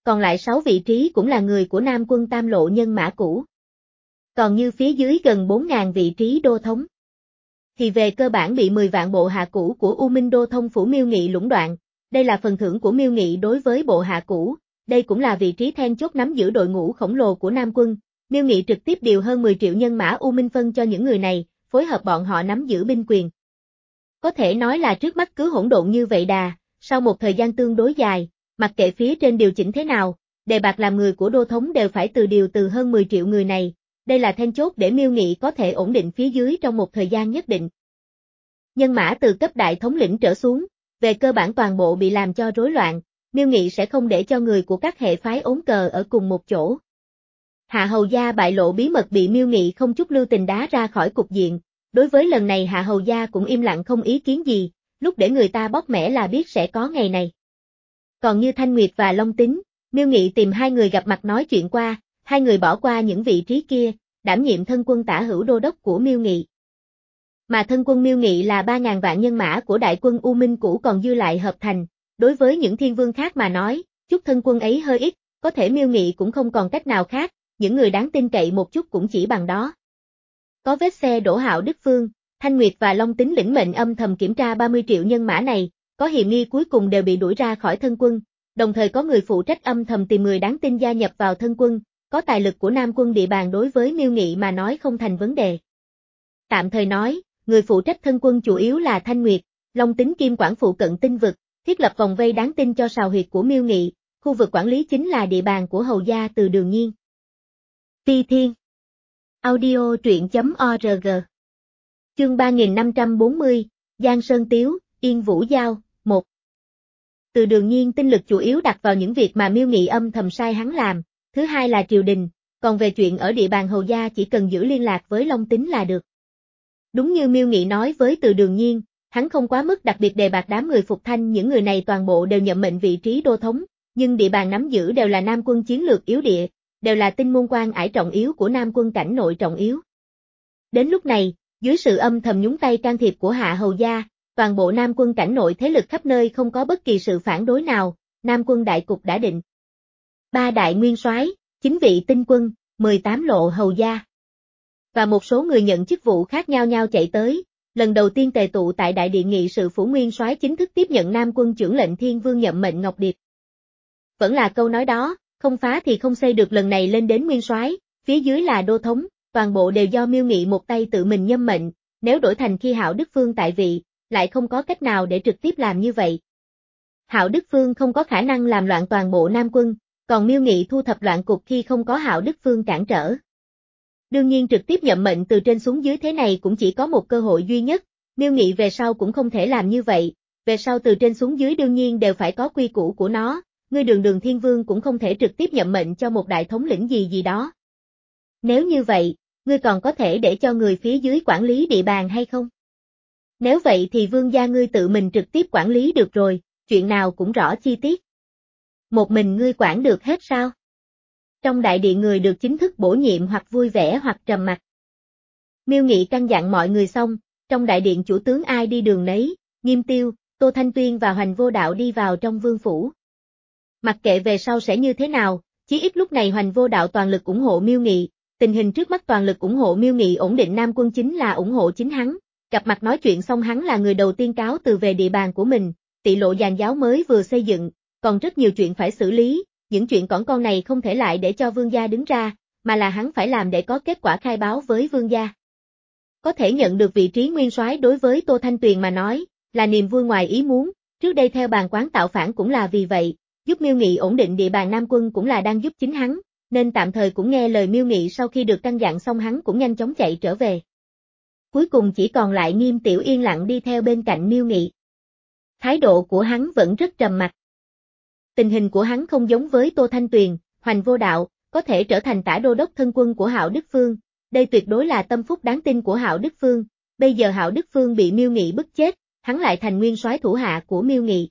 còn lại sáu vị trí cũng là người của Nam quân Tam Lộ nhân mã cũ. Còn như phía dưới gần bốn nghìn vị trí đô thống, thì về cơ bản bị mười vạn bộ hạ cũ của U Minh Đô Thông phủ Miêu Nghị lũng đoạn. Đây là phần thưởng của Miêu Nghị đối với bộ hạ cũ, đây cũng là vị trí then chốt nắm giữ đội ngũ khổng lồ của Nam quân. Miêu Nghị trực tiếp điều hơn mười triệu nhân mã U Minh phân cho những người này, phối hợp bọn họ nắm giữ binh quyền. Có thể nói là trước mắt cứ hỗn độn như vậy đà, sau một thời gian tương đối dài, mặc kệ phía trên điều chỉnh thế nào, đề bạt làm người của đô thống đều phải từ điều từ hơn mười triệu người này, đây là then chốt để Miêu Nghị có thể ổn định phía dưới trong một thời gian nhất định. Nhân mã từ cấp đại thống lĩnh trở xuống, về cơ bản toàn bộ bị làm cho rối loạn, Miêu Nghị sẽ không để cho người của các hệ phái ốn cờ ở cùng một chỗ. Hạ Hầu Gia bại lộ bí mật bị Miêu Nghị không chút lưu tình đá ra khỏi cục diện, đối với lần này Hạ Hầu Gia cũng im lặng không ý kiến gì, lúc để người ta bóc mẽ là biết sẽ có ngày này. Còn như Thanh Nguyệt và Long Tính, Miêu Nghị tìm hai người gặp mặt nói chuyện qua, hai người bỏ qua những vị trí kia, đảm nhiệm thân quân tả hữu đô đốc của Miêu Nghị. Mà thân quân Miêu Nghị là ba nghìn vạn nhân mã của đại quân U Minh cũ còn dư lại hợp thành, đối với những thiên vương khác mà nói, chút thân quân ấy hơi ít, có thể Miêu Nghị cũng không còn cách nào khác, những người đáng tin cậy một chút cũng chỉ bằng đó. Có vết xe đổ Hạo Đức Phương, Thanh Nguyệt và Long Tính lĩnh mệnh âm thầm kiểm tra ba mươi triệu nhân mã này, có hiềm nghi cuối cùng đều bị đuổi ra khỏi thân quân, đồng thời có người phụ trách âm thầm tìm người đáng tin gia nhập vào thân quân, có tài lực của Nam quân địa bàn đối với Miêu Nghị mà nói không thành vấn đề. Tạm thời nói, người phụ trách thân quân chủ yếu là Thanh Nguyệt, Long Tính kim quản phụ cận tinh vực, thiết lập vòng vây đáng tin cho sào huyệt của Miêu Nghị, khu vực quản lý chính là địa bàn của Hầu Gia Từ Đường Nhiên. Phi Thiên Audio truyện.org Chương ba nghìn năm trăm bốn mươi, Giang Sơn Tiếu, Yên Vũ Giao, một. Từ Đường Nhiên tinh lực chủ yếu đặt vào những việc mà Miêu Nghị âm thầm sai hắn làm, thứ hai là triều đình, còn về chuyện ở địa bàn Hầu Gia chỉ cần giữ liên lạc với Long Tính là được. Đúng như Miêu Nghị nói với Từ Đường Nhiên, hắn không quá mức đặc biệt đề bạt đám người Phục Thanh, những người này toàn bộ đều nhậm mệnh vị trí đô thống, nhưng địa bàn nắm giữ đều là Nam quân chiến lược yếu địa, đều là tinh môn quan ải trọng yếu của Nam quân cảnh nội trọng yếu. Đến lúc này, dưới sự âm thầm nhúng tay can thiệp của Hạ Hầu Gia, toàn bộ Nam quân cảnh nội thế lực khắp nơi không có bất kỳ sự phản đối nào, Nam quân đại cục đã định. Ba đại nguyên soái, chín vị tinh quân, mười tám lộ hầu gia và một số người nhận chức vụ khác nhau nhau chạy tới, lần đầu tiên tề tụ tại đại điện nghị sự phủ nguyên soái chính thức tiếp nhận Nam quân trưởng lệnh Thiên Vương nhậm mệnh Ngọc Điệp. Vẫn là câu nói đó, không phá thì không xây được, lần này lên đến nguyên soái, phía dưới là đô thống, toàn bộ đều do Miêu Nghị một tay tự mình nhâm mệnh, nếu đổi thành khi Hạo Đức Phương tại vị, lại không có cách nào để trực tiếp làm như vậy. Hạo Đức Phương không có khả năng làm loạn toàn bộ Nam quân, còn Miêu Nghị thu thập loạn cục khi không có Hạo Đức Phương cản trở. Đương nhiên trực tiếp nhậm mệnh từ trên xuống dưới thế này cũng chỉ có một cơ hội duy nhất, Miêu Nghị về sau cũng không thể làm như vậy, về sau từ trên xuống dưới đương nhiên đều phải có quy củ của nó, ngươi Đường Đường Thiên Vương cũng không thể trực tiếp nhậm mệnh cho một đại thống lĩnh gì gì đó. Nếu như vậy, ngươi còn có thể để cho người phía dưới quản lý địa bàn hay không? Nếu vậy thì vương gia ngươi tự mình trực tiếp quản lý được rồi, chuyện nào cũng rõ chi tiết. Một mình ngươi quản được hết sao? Trong đại điện người được chính thức bổ nhiệm hoặc vui vẻ hoặc trầm mặc. Miêu Nghị căn dặn mọi người xong, trong đại điện chủ tướng ai đi đường nấy, Nghiêm Tiêu, Tô Thanh Tuyên và Hoành Vô Đạo đi vào trong vương phủ. Mặc kệ về sau sẽ như thế nào, chí ít lúc này Hoành Vô Đạo toàn lực ủng hộ Miêu Nghị, tình hình trước mắt toàn lực ủng hộ Miêu Nghị ổn định Nam quân chính là ủng hộ chính hắn. Gặp mặt nói chuyện xong hắn là người đầu tiên cáo từ về địa bàn của mình, Tị Lộ giàn giáo mới vừa xây dựng, còn rất nhiều chuyện phải xử lý, những chuyện cỏn con này không thể lại để cho vương gia đứng ra, mà là hắn phải làm để có kết quả khai báo với vương gia. Có thể nhận được vị trí nguyên soái đối với Tô Thanh Tuyền mà nói, là niềm vui ngoài ý muốn, trước đây theo bàn quán tạo phản cũng là vì vậy, giúp Miêu Nghị ổn định địa bàn Nam quân cũng là đang giúp chính hắn, nên tạm thời cũng nghe lời Miêu Nghị, sau khi được căn dặn xong hắn cũng nhanh chóng chạy trở về. Cuối cùng chỉ còn lại Nghiêm Tiểu yên lặng đi theo bên cạnh Miêu Nghị. Thái độ của hắn vẫn rất trầm mặc. Tình hình của hắn không giống với Tô Thanh Tuyền, Hoành Vô Đạo, có thể trở thành tả đô đốc thân quân của Hạo Đức Phương, đây tuyệt đối là tâm phúc đáng tin của Hạo Đức Phương, bây giờ Hạo Đức Phương bị Miêu Nghị bức chết, hắn lại thành nguyên soái thủ hạ của Miêu Nghị.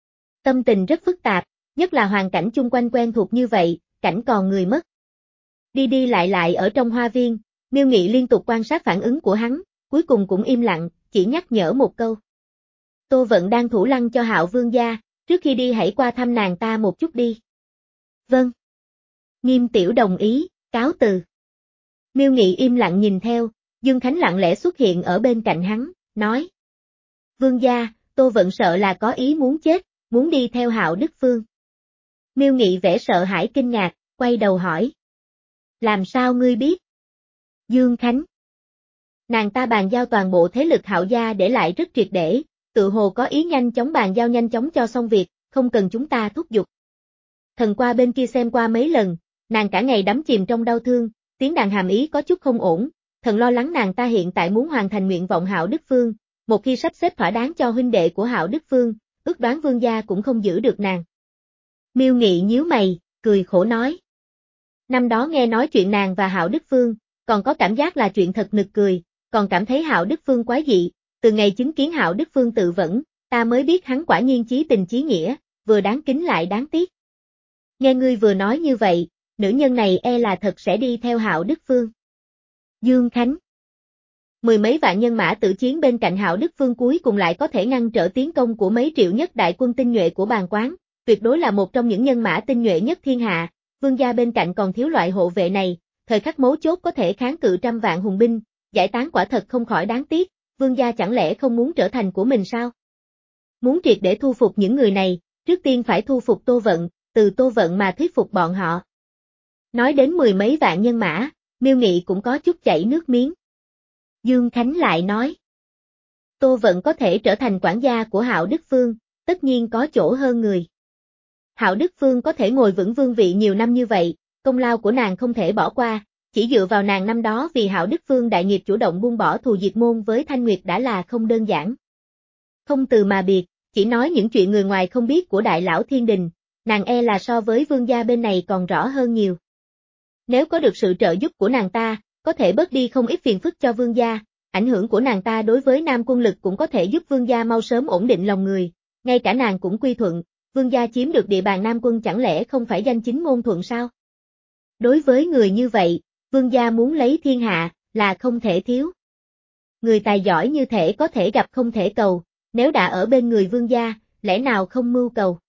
Tâm tình rất phức tạp, nhất là hoàn cảnh chung quanh quen thuộc như vậy, cảnh còn người mất. Đi đi lại lại ở trong hoa viên, Miêu Nghị liên tục quan sát phản ứng của hắn, cuối cùng cũng im lặng, chỉ nhắc nhở một câu. Tô Vận đang thủ lăng cho Hạo vương gia, trước khi đi hãy qua thăm nàng ta một chút đi. Vâng. Nghiêm Tiểu đồng ý, cáo từ. Miêu Nghị im lặng nhìn theo, Dương Khánh lặng lẽ xuất hiện ở bên cạnh hắn, nói. Vương gia, Tô Vận sợ là có ý muốn chết, muốn đi theo Hạo Đức Phương. Miêu Nghị vẻ sợ hãi kinh ngạc, quay đầu hỏi. Làm sao ngươi biết? Dương Khánh. Nàng ta bàn giao toàn bộ thế lực Hạo gia để lại rất triệt để, tự hồ có ý nhanh chóng bàn giao nhanh chóng cho xong việc, không cần chúng ta thúc giục. Thần qua bên kia xem qua mấy lần, nàng cả ngày đắm chìm trong đau thương, tiếng đàn hàm ý có chút không ổn, thần lo lắng nàng ta hiện tại muốn hoàn thành nguyện vọng Hạo Đức Phương, một khi sắp xếp thỏa đáng cho huynh đệ của Hạo Đức Phương, ước đoán vương gia cũng không giữ được nàng. Miêu Nghị nhíu mày, cười khổ nói. Năm đó nghe nói chuyện nàng và Hạo Đức Phương, còn có cảm giác là chuyện thật nực cười, còn cảm thấy Hạo Đức Phương quái dị, từ ngày chứng kiến Hạo Đức Phương tự vẫn, ta mới biết hắn quả nhiên chí tình chí nghĩa, vừa đáng kính lại đáng tiếc. Nghe ngươi vừa nói như vậy, nữ nhân này e là thật sẽ đi theo Hạo Đức Phương. Dương Khánh. Mười mấy vạn nhân mã tử chiến bên cạnh Hạo Đức Phương cuối cùng lại có thể ngăn trở tiến công của mấy triệu nhất đại quân tinh nhuệ của Bàn Quán, tuyệt đối là một trong những nhân mã tinh nhuệ nhất thiên hạ, vương gia bên cạnh còn thiếu loại hộ vệ này, thời khắc mấu chốt có thể kháng cự trăm vạn hùng binh, giải tán quả thật không khỏi đáng tiếc, vương gia chẳng lẽ không muốn trở thành của mình sao? Muốn triệt để thu phục những người này, trước tiên phải thu phục Tô Vận, từ Tô Vận mà thuyết phục bọn họ. Nói đến mười mấy vạn nhân mã, Miêu Nghị cũng có chút chảy nước miếng. Dương Khánh lại nói. Tô Vận có thể trở thành quản gia của Hạo Đức Phương, tất nhiên có chỗ hơn người. Hạo Đức Phương có thể ngồi vững vương vị nhiều năm như vậy, công lao của nàng không thể bỏ qua, chỉ dựa vào nàng năm đó vì Hạo Đức Phương đại nghiệp chủ động buông bỏ thù diệt môn với Thanh Nguyệt đã là không đơn giản. Không từ mà biệt, chỉ nói những chuyện người ngoài không biết của đại lão thiên đình, nàng e là so với vương gia bên này còn rõ hơn nhiều. Nếu có được sự trợ giúp của nàng ta, có thể bớt đi không ít phiền phức cho vương gia, ảnh hưởng của nàng ta đối với Nam quân lực cũng có thể giúp vương gia mau sớm ổn định lòng người, ngay cả nàng cũng quy thuận, vương gia chiếm được địa bàn Nam quân chẳng lẽ không phải danh chính ngôn thuận sao? Đối với người như vậy, vương gia muốn lấy thiên hạ, là không thể thiếu. Người tài giỏi như thể có thể gặp không thể cầu, nếu đã ở bên người vương gia, lẽ nào không mưu cầu?